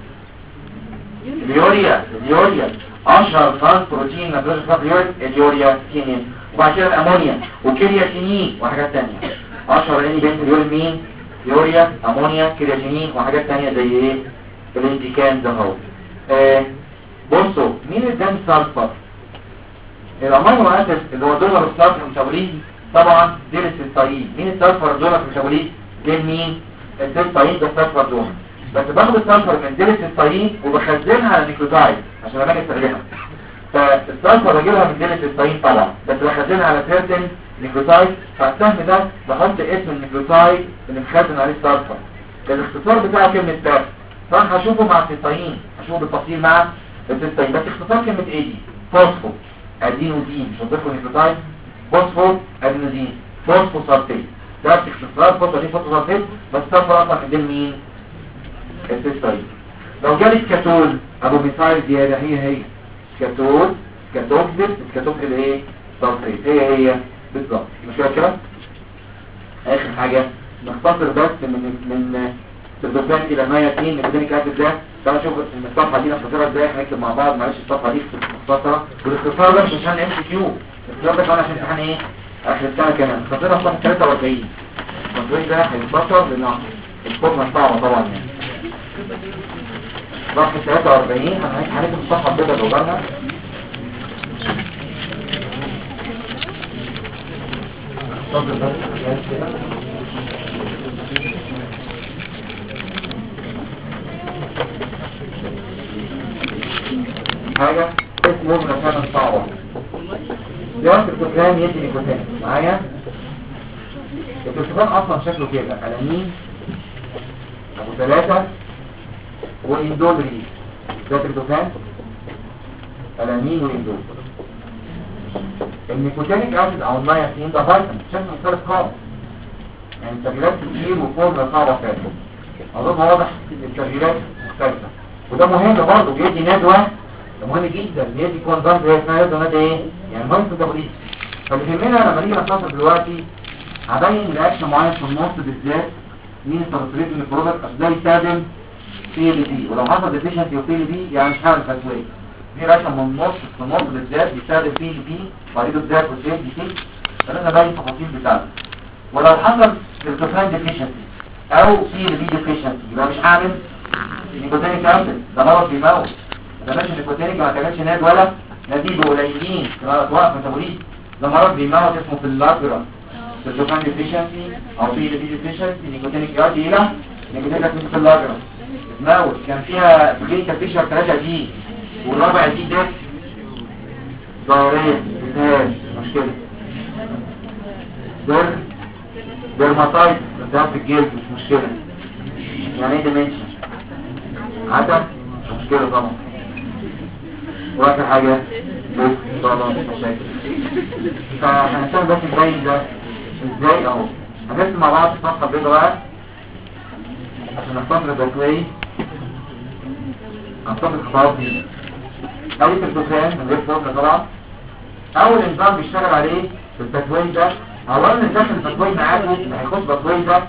اليوريا اشهر فان بروتين نيتروجين في اليوريا اليوريا كينين. وبعد كده الامونيا وكرياتينين وحاجات تانية. اشهر اني بين اليورين مين؟ يوريا، امونيا، كرياتينين وحاجات تانية زي ايه؟ الانديكان ده اهو. بصوا مين الدم سلفر؟ الامينو اسيد اللي هو دونر السلفر الميتابوليزم طبعا ديل السيستاين. مين السلفر دونر في الميتابوليزم؟ ديل مين؟ السيستاين ده السلفر دونر. بس باخد السلفر من ديليسيستاين وبخزنها على النيوكليوتايد عشان لما اجي استخدمها. فالسلفر بجيبها من ديليسيستاين طبعا، بس بخزنها على سيرتن نيوكليوتايد. فالسهم ده بحط اسم النيوكليوتايد اللي مخزن عليه السلفر. الاختصار بتاعه كلمه تاب، فانا هشوفه مع السيستاين، هشوفه بالتفصيل مع السيستاين، بس اختصار كلمه ايه دي؟ فوسفو ادينوزين، مش هضيفه نيوكليوتايد، فوسفو ادينوزين فوسفوسالفيت. ده باختصار فوسفو دي فوسفوسالفيت، بس السلفر اصلا من مين؟ السيستاين. لو جالي كاتول ابو ميثايل زياده، هي كاتول كاتوكسيد كاتوكسيد ايه؟ سلفيت، هي بالظبط. مش كده؟ اخر حاجه نختصر بس من الدوبلان الى ميه 2 نيكوتينيك اسيد ده. تعالوا نشوف الصفحه دي نختصرها ازاي. هنكتب مع بعض، معلش الصفحه دي مختصره، والاختصار ده مش عشان ام سي كيو، الاختصار ده كمان عشان امتحان ايه؟ اخر السنه كمان. نختصرها صفحه 43. التصوير ده هيتبصر لان الفورمه صعبه طبعا يعني. صفحه 43 هنكتب الصفحه البيضاء اللي قدامنا. نختصر بس حاجات كده. حاجة اسمه مكان صعبة. دراسة الكتلان يدي نيكوتين معايا. الكتلان اصلا شكله كده الانين ابو 3 واندولري. ده الكتلان الانين واندول. النيكوتينيك اسيد او النياسين ده فيتامين شكله مختلف خالص، يعني تغييرات كتير وفورمه صعبه فعلا. اظن واضح التغييرات مختلفه، وده مهم برضه، بيدي ندوه، ده مهم جدا، بيدي كونتنت زي اسمها ندوه ايه؟ يعني مهم في التبريد. فبيهمنا لما نيجي نختصر دلوقتي هبين رياكشن معين في النص بالذات مين السبستريت من البرودكت عشان ده يستخدم سي ال بي، ولو حصل ديفيشنسي اوف سي ال بي يعني مش هعمل تسويه. في رياكشن من النص في النص بالذات بيستخدم سي ال بي وعيده ازاي بروسيس دي سي، فلازم ابين التفاصيل بتاعته. ولو حصل الكوفان ديفيشنسي او سي ال بي ديفيشنسي يبقى مش هعمل نيكوتينيك اسيد، ده مرض بيموت. ده ماشي نيكوتينيك ما كانتش ناد ولا نتيجه قليلين واقف ميتابوليزم، ده مرض بيموت اسمه في اللاجرا الكوفان ديفيشنسي او سي ال بي ديفيشنسي. نيكوتينيك يؤدي الى نيكوتينيك اسيد في اللاجرا تموت. كان فيها كلينيكال فيشر 3 دي والرابع دي ده ضارين بتاعش مشكلة. درماتايت ده في الجلد مش مشكلة. يعني ايه ديمنشن؟ عدم مشكلة طبعا. واخر حاجة بس طبعا مشاكل. فهنشتغل بس ازاي ده ازاي اهو. هنرسم مع بعض الصفحة البيضاء بقى عشان نختصر التكوين. هنختصر الخطوات دي. اول الدخان من غير فورمه طبعا. اول انظام بيشتغل عليه في التكوين ده، اولا داخل التكوين معاكم هيخش التكوين ده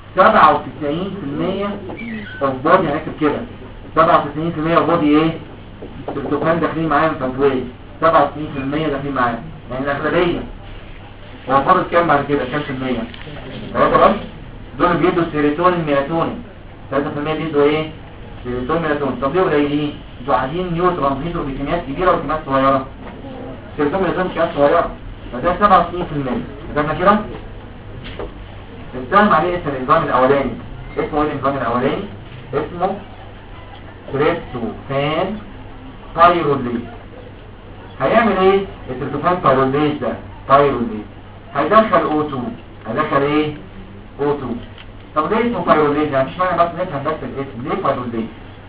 97% اوف بودي. هنكتب كده 97% اوف بودي ايه؟ الدخان داخلين معايا من التكوين 97% داخلين معايا، يعني الاغلبيه. هو فاضل كام بعد كده؟ كام في المية؟ 3 بس. دول بيدوا سيروتونين ميلاتونين. 3% بيدوا ايه؟ سيروتونين ميلاتونين. طب ليه قليلين؟ انتوا عايزين نيورو ترانسميتر بكميات كبيره وكميات صغيره. السيروتونين ميلاتونين كميات صغيره، فده 67%. فاهمنا كده؟ نستخدم عليه اسم النظام الاولاني. اسمه ايه النظام الاولاني؟ اسمه تريبتوفان تايروليز. هيعمل ايه التريبتوفان تايروليز ده؟ تايروليز هيدخل O2. هيدخل ايه؟ O2. طب ليه اسمه تايروليز؟ يعني مش معنى بس نفهم بس الاسم. ليه تايروليز؟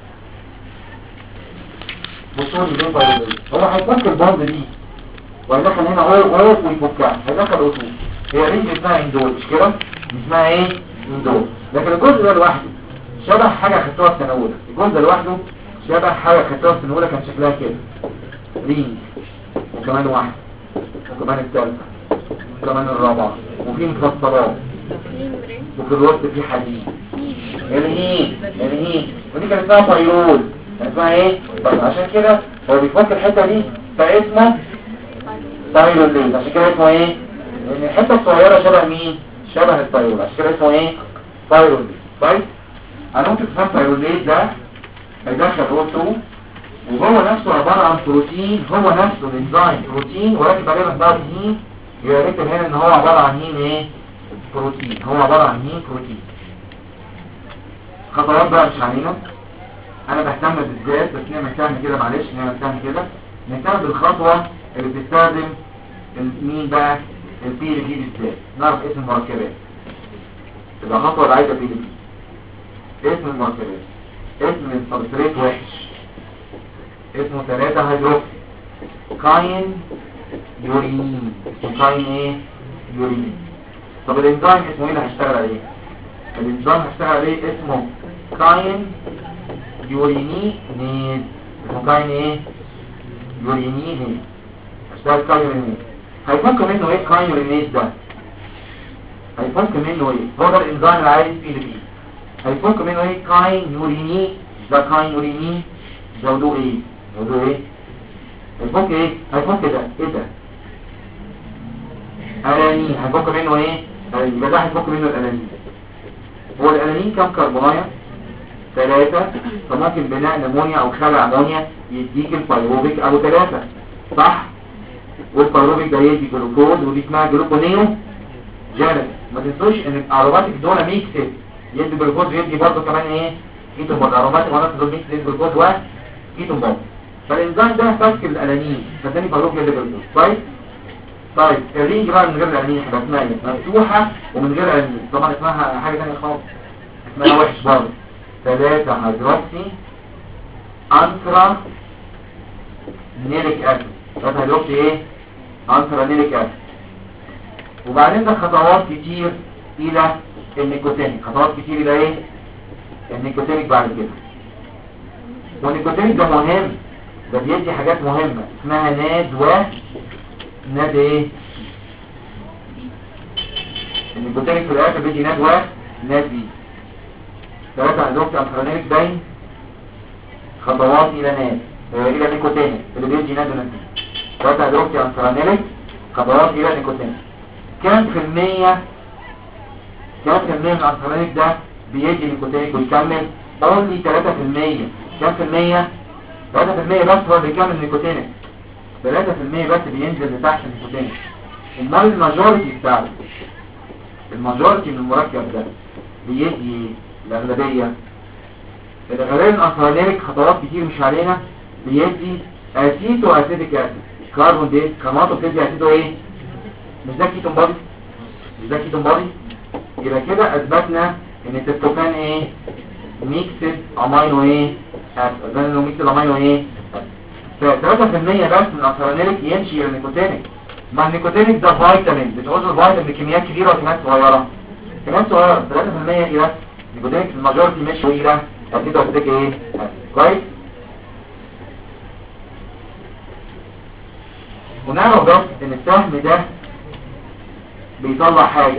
بصوا لي ليه تايروليز؟ هو هيفك البوند دي وهيدخل هنا O ويفكها، هيدخل O2. هي رينج اسمها اندول مش كده؟ اسمها ايه؟ اندول. لكن الجزء ده لوحده شبه حاجه خدتوها في سنه اولى. الجزء ده لوحده شبه حاجه خدتوها في سنه اولى كان شكلها كده رينج، وكمان واحده، وكمان الثالثه، وكمان الرابعه، وفي مفصلات، وفي الوسط في حديد. الهين ودي كانت اسمها طيرول. كانت اسمها ايه؟ طيب عشان كده هو بيفك الحته دي فاسمه تايروليز. عشان كده اسمه ايه؟ لان الحته الصغيره شبه مين؟ شبه التايرول، عشان كده اسمه ايه؟ تايروليز. طيب انا ممكن تفهم تايروليز ده هيدخل O2 وهو نفسه عباره عن بروتين. هو نفسه الانزيم بروتين وراكب عليه مقدار هين. يبقى نكتب هنا ان هو عباره عن هين ايه؟ بروتين. هو عباره عن هين بروتين. خطوات بقى مش علينا، انا بهتم بالذات بس نعمل سهم كده، معلش نعمل سهم كده، نهتم بالخطوة اللي بتستخدم مين بقى؟ البي ال بي بالذات. نعرف اسم المركبات، تبقى خطوة اللي عايزة بي ال بي. اسم المركبات، اسم السبستريت وحش، اسمه 3 هيدروكسي كاين يورينين. اسمه كاين ايه؟ يورينين. طب الانزيم اسمه ايه اللي هشتغل عليه؟ الانزيم هشتغل عليه اسمه كاين يورينينيز. اسمه كاين ايه؟ يورينينيز. هشتغل كاين يورينينيز. هيفك منه ايه كاين يورينيز ده؟ هيفك منه ايه؟ هو ده الانزيم اللي عايز بي ال بي. هيفك منه ايه كاين يورينيز ده؟ كاين يورينيز زودوه ايه؟ زودوه ايه؟ هيفك ايه؟ هيفك ده ايه ده؟ ألانين. هيفك منه ايه؟ ألانين. يبقى ده هيفك منه الألانين. هو الألانين كم كربونايه؟ 3. فممكن بناء امونيا او خلع امونيا يديك البيروبيك ابو 3 صح؟ والبيروبيك ده يدي جلوكوز ودي اسمها جلوكونيو جالس. ما تنسوش ان الاروماتيك دول ميكسد، يدي جلوكوز ويدي برضه كمان ايه؟ كيتون بوند. اروماتيك ونفس دول ميكسد، يدي جلوكوز وكيتون بوند. فالانزيم ده فك الالانين فاداني بيروبيك يدي جلوكوز. كويس؟ طيب الرينج بقى من غير الالانين هتبقى اسمها ايه؟ مفتوحه ومن غير الالانين. طبعا اسمها حاجه ثانيه خالص، اسمها وحش برضه. 3 هيدروكسي انترا نيليك اسيد. 3 هيدروكسي ايه؟ انترا نيليك اسيد. وبعدين ده خطوات كتير الى النيكوتينيك. خطوات كتير الى ايه؟ النيكوتينيك بعد كده. والنيكوتينيك ده مهم، ده بيدي حاجات مهمة اسمها ناد ناد ايه؟ النيكوتينيك في الاخر بيدي ناد ناد بي. 3 هيدروكسي انترانيك باين خطوات الى ناد الى نيكوتينيك اللي بيدي ناد وناد بي. 3 هيدروكسي انترانيك خطوات الى نيكوتينيك. كام في المية من الانترانيك ده بيدي نيكوتينيك ويكمل؟ اونلي 3%. كام في المية؟ 3% بس هو بيكمل نيكوتينيك. 3% بس بينزل لتحت النيكوتينيك. امال الماجوريتي بتاعته، الماجوريتي من المركب ده بيدي الأغلبية الانترانيك خطوات كتير مش علينا، بيدي اسيتو اسيتيك اسيد كاربون ديت. كربوناته بتدي اسيتو ايه؟ مش ده كيتون بودي؟ مش ده كيتون بودي؟ يبقى كده اثبتنا ان التريبتوفان ايه؟ ميكسد امينو ايه؟ اسيد. اثبتنا انه ميكسد امينو ايه؟ ف 3% بس من الانترانيك يمشي للنيكوتينيك. ما النيكوتينيك ده فيتامين، بتعوز الفيتامين بكميات كبيره وكميات صغيره. كميات صغيره 3% ايه بس؟ نيكوتينيك في الماجورتي ماشي الى اسيد اسيتيك ايه؟ كويس؟ ونعرف بس ان السهم ده بيطلع حاجة.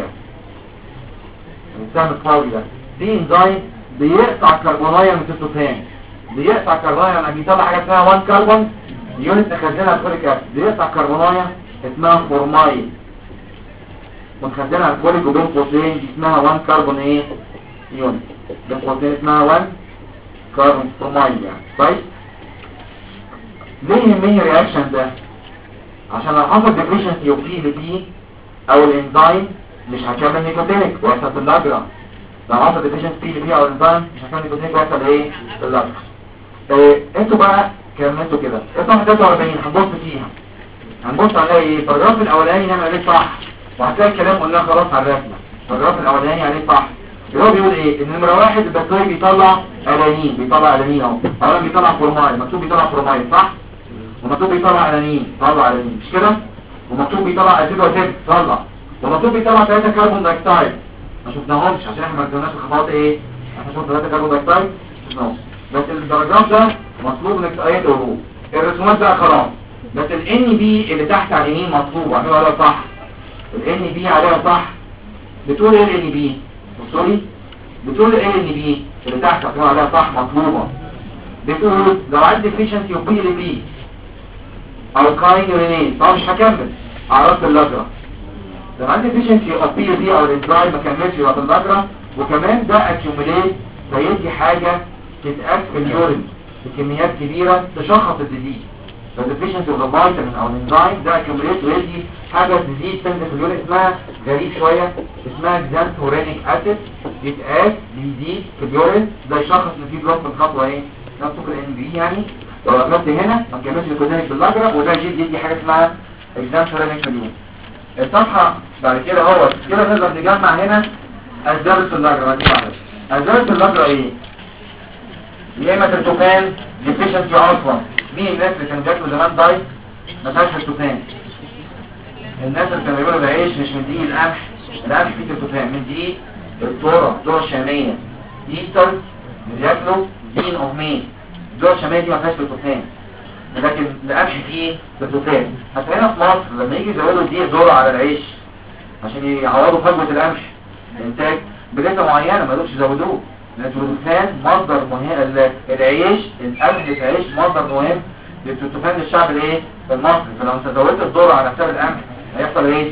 السهم الفاضي ده في انزيم بيقطع كربونايه من التريبتوفان. بيقطع كربونايه لما بيطلع حاجه اسمها 1 كربون يونت نخزنها الفوليك اسيد. بيقطع كربونايه اسمها فورمايل ونخزنها الفوليك وبين قوسين دي اسمها 1 كربون ايه؟ يونت. بين قوسين اسمها 1 كربون فورمايل يعني. طيب ليه يهمني الرياكشن ده؟ عشان لو حصل ديفيشنسي اوف بي بي او الانزيم مش هكمل نيكوتينيك ويحصل في اللاجرا. لو حصل ديفيشنسي بي او الانزيم مش هكمل نيكوتينيك ويحصل ايه؟ في اللاجرا. انتوا بقى كملتوا كده. صفحه 43 هنبص فيها. هنبص على ايه؟ الباراجراف الاولاني نعمل عليه صح وهتلاقي الكلام قلناه خلاص عرفنا. الباراجراف الاولاني عليه صح. هو بيقول ايه؟ ان نمره 1 البكتيريا بيطلع الانين. بيطلع الانين اهو. اولا بيطلع فورمايل، مكتوب بيطلع فورمايل صح؟ ومكتوب بيطلع الانين، طلع الانين مش كده؟ ومكتوب بيطلع اسيد واسيد، طلع. ومكتوب بيطلع 3 كربون دايوكسيد ما شفناهمش عشان احنا ما قلناش الخطوات ايه؟ احنا شفنا 3 كربون دايوكسيد شفناهم. بس الباراجراف ده مطلوب انك تقيده هو. الرسومات بقى خلاص. بس الان بي اللي تحت على اليمين مطلوب اعملوا عليها صح. الان بي عليها صح. بتقول ايه الان بي؟ بصوا بتقول ايه الان بي اللي تحت اعملوا عليها صح مطلوبه. بتقول لو عندي ديفيشنسي اوف بي ال بي او كاين يورينين طبعا مش هكمل اعراض اللاجرا. لو عندي ديفيشنسي اوف بي ال بي او الانزيم ما كملش يبقى في اللاجرا. وكمان ده اكيوميليت فيدي حاجه تتقاس في اليورين بكميات كبيره تشخص الديزيز. لو ديفيشنسي اوف فيتامين او الانزيم ده اكيوميليت ويدي حاجه ديزيز تنزل في اليورين اسمها غريب شويه اسمها xanthorrhenic acid يتقاس بيزيد في اليورين ده يشخص ان في بلوك في الخطوه ايه نفسه في الان بي يعني لو عملت هنا ما تكملش الكوزينيك باللاجرا وده يدي حاجه اسمها xanthorrhenic في اليورين. الصفحه بعد كده هو كده نقدر نجمع هنا اسباب اللاجرا دي معلش. اسباب اللاجرا ايه؟ يا اما ترتوفان ديفيشنسي اصلا. مين الناس اللي كانوا بياكلوا زمان دايت ما فيهاش ترتوفان؟ الناس اللي كانوا بيقولوا بعيش مش من دقيق القمح، القمح فيه ترتوفان، من دقيق الذره الشاميه ايستر بياكلوا دين اوف مين، الذره الشاميه دي ما فيهاش ترتوفان لكن القمح فيه ترتوفان. حتى هنا في مصر لما يجي يزودوا دقيق ذره على العيش عشان يعوضوا فجوه القمح الانتاج بنسبه معينه ما يقدروش يزودوه لان الترتوفان مصدر مهم. العيش القمح في العيش مصدر مهم للترتوفان للشعب الايه المصري. فلو انت زودت الذره على حساب القمح هيحصل ايه؟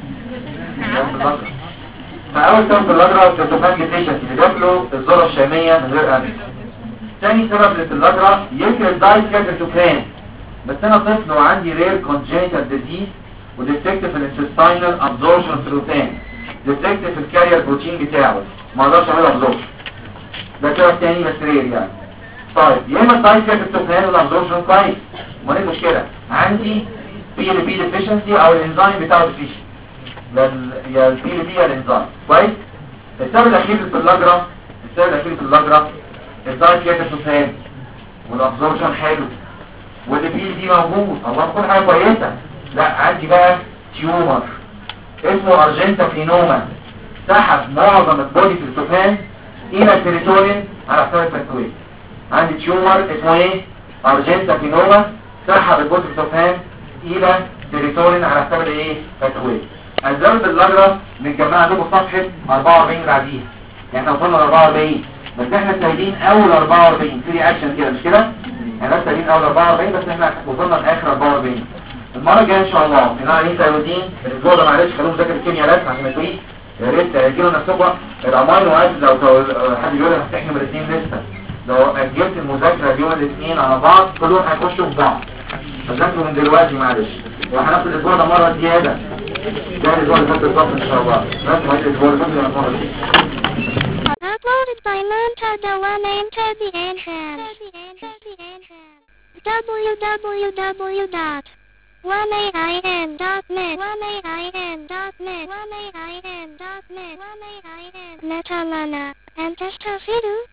فاول سبب في اللاجرا الترتوفان ديفيشنسي اللي بياكلوا الذره الشاميه من غير قمح. ثاني سبب لللاجرا يمكن الدايت فيها ترتوفان بس انا طفل وعندي رير كونجينيتال ديزيز وديفكت في الانتستينال ابزوربشن ثروتان ديفكت في الكارير بروتين بتاعه ما اقدرش اعمل ابزوربشن ده سبب تاني بس رير يعني. طيب يا اما الدايت فيها ترتوفان والابزوربشن كويس ما ايه المشكله؟ عندي بي ال بي ديفيشنسي او الانزيم بتاعه ديفيشنسي يا البي ال بي يا الانزيم كويس. السبب الاخير في اللاجرا الدايت فيها ترتوفان والابزوربشن حلو والبي ال بي موجود الله كل حاجه كويسه. لا عندي بقى تيومر اسمه ارجنتافينوما سحب معظم البودي ترتوفان الى السيروتونين على حساب التكوين. عندي تيومر اسمه ايه؟ ارجنتافينوما سحب البودي ترتوفان الى السيروتونين على حساب الايه؟ التكوين. اسباب اللاجرا متجمعه عندكم صفحه 44 بعديها يعني احنا وصلنا ل 44 بس احنا سايبين اول 44 في رياكشن كده مش كده؟ احنا بس سايبين اول 44 بس احنا وصلنا لاخر 44. المره الجايه ان شاء الله في نوع تايودين الاسبوع ده معلش خلوهم ذاكر الكيمياء بس عشان التوقيت يا ريت تاجلوا نفسكم الامينو اسيد لو حد يقول لك هتحكم الاثنين لسه لو اجلت المذاكره اليوم الاثنين على بعض كلهم هيخشوا في بعض فذاكروا من دلوقتي معلش وهناخد الاسبوع ده مره زياده ده الاسبوع اللي فات بالظبط ان شاء الله بس ما الاسبوع اللي فات المره دي. Uploaded by Manta Dewan into the entrance. www.1aim.net Netalana and Testafidu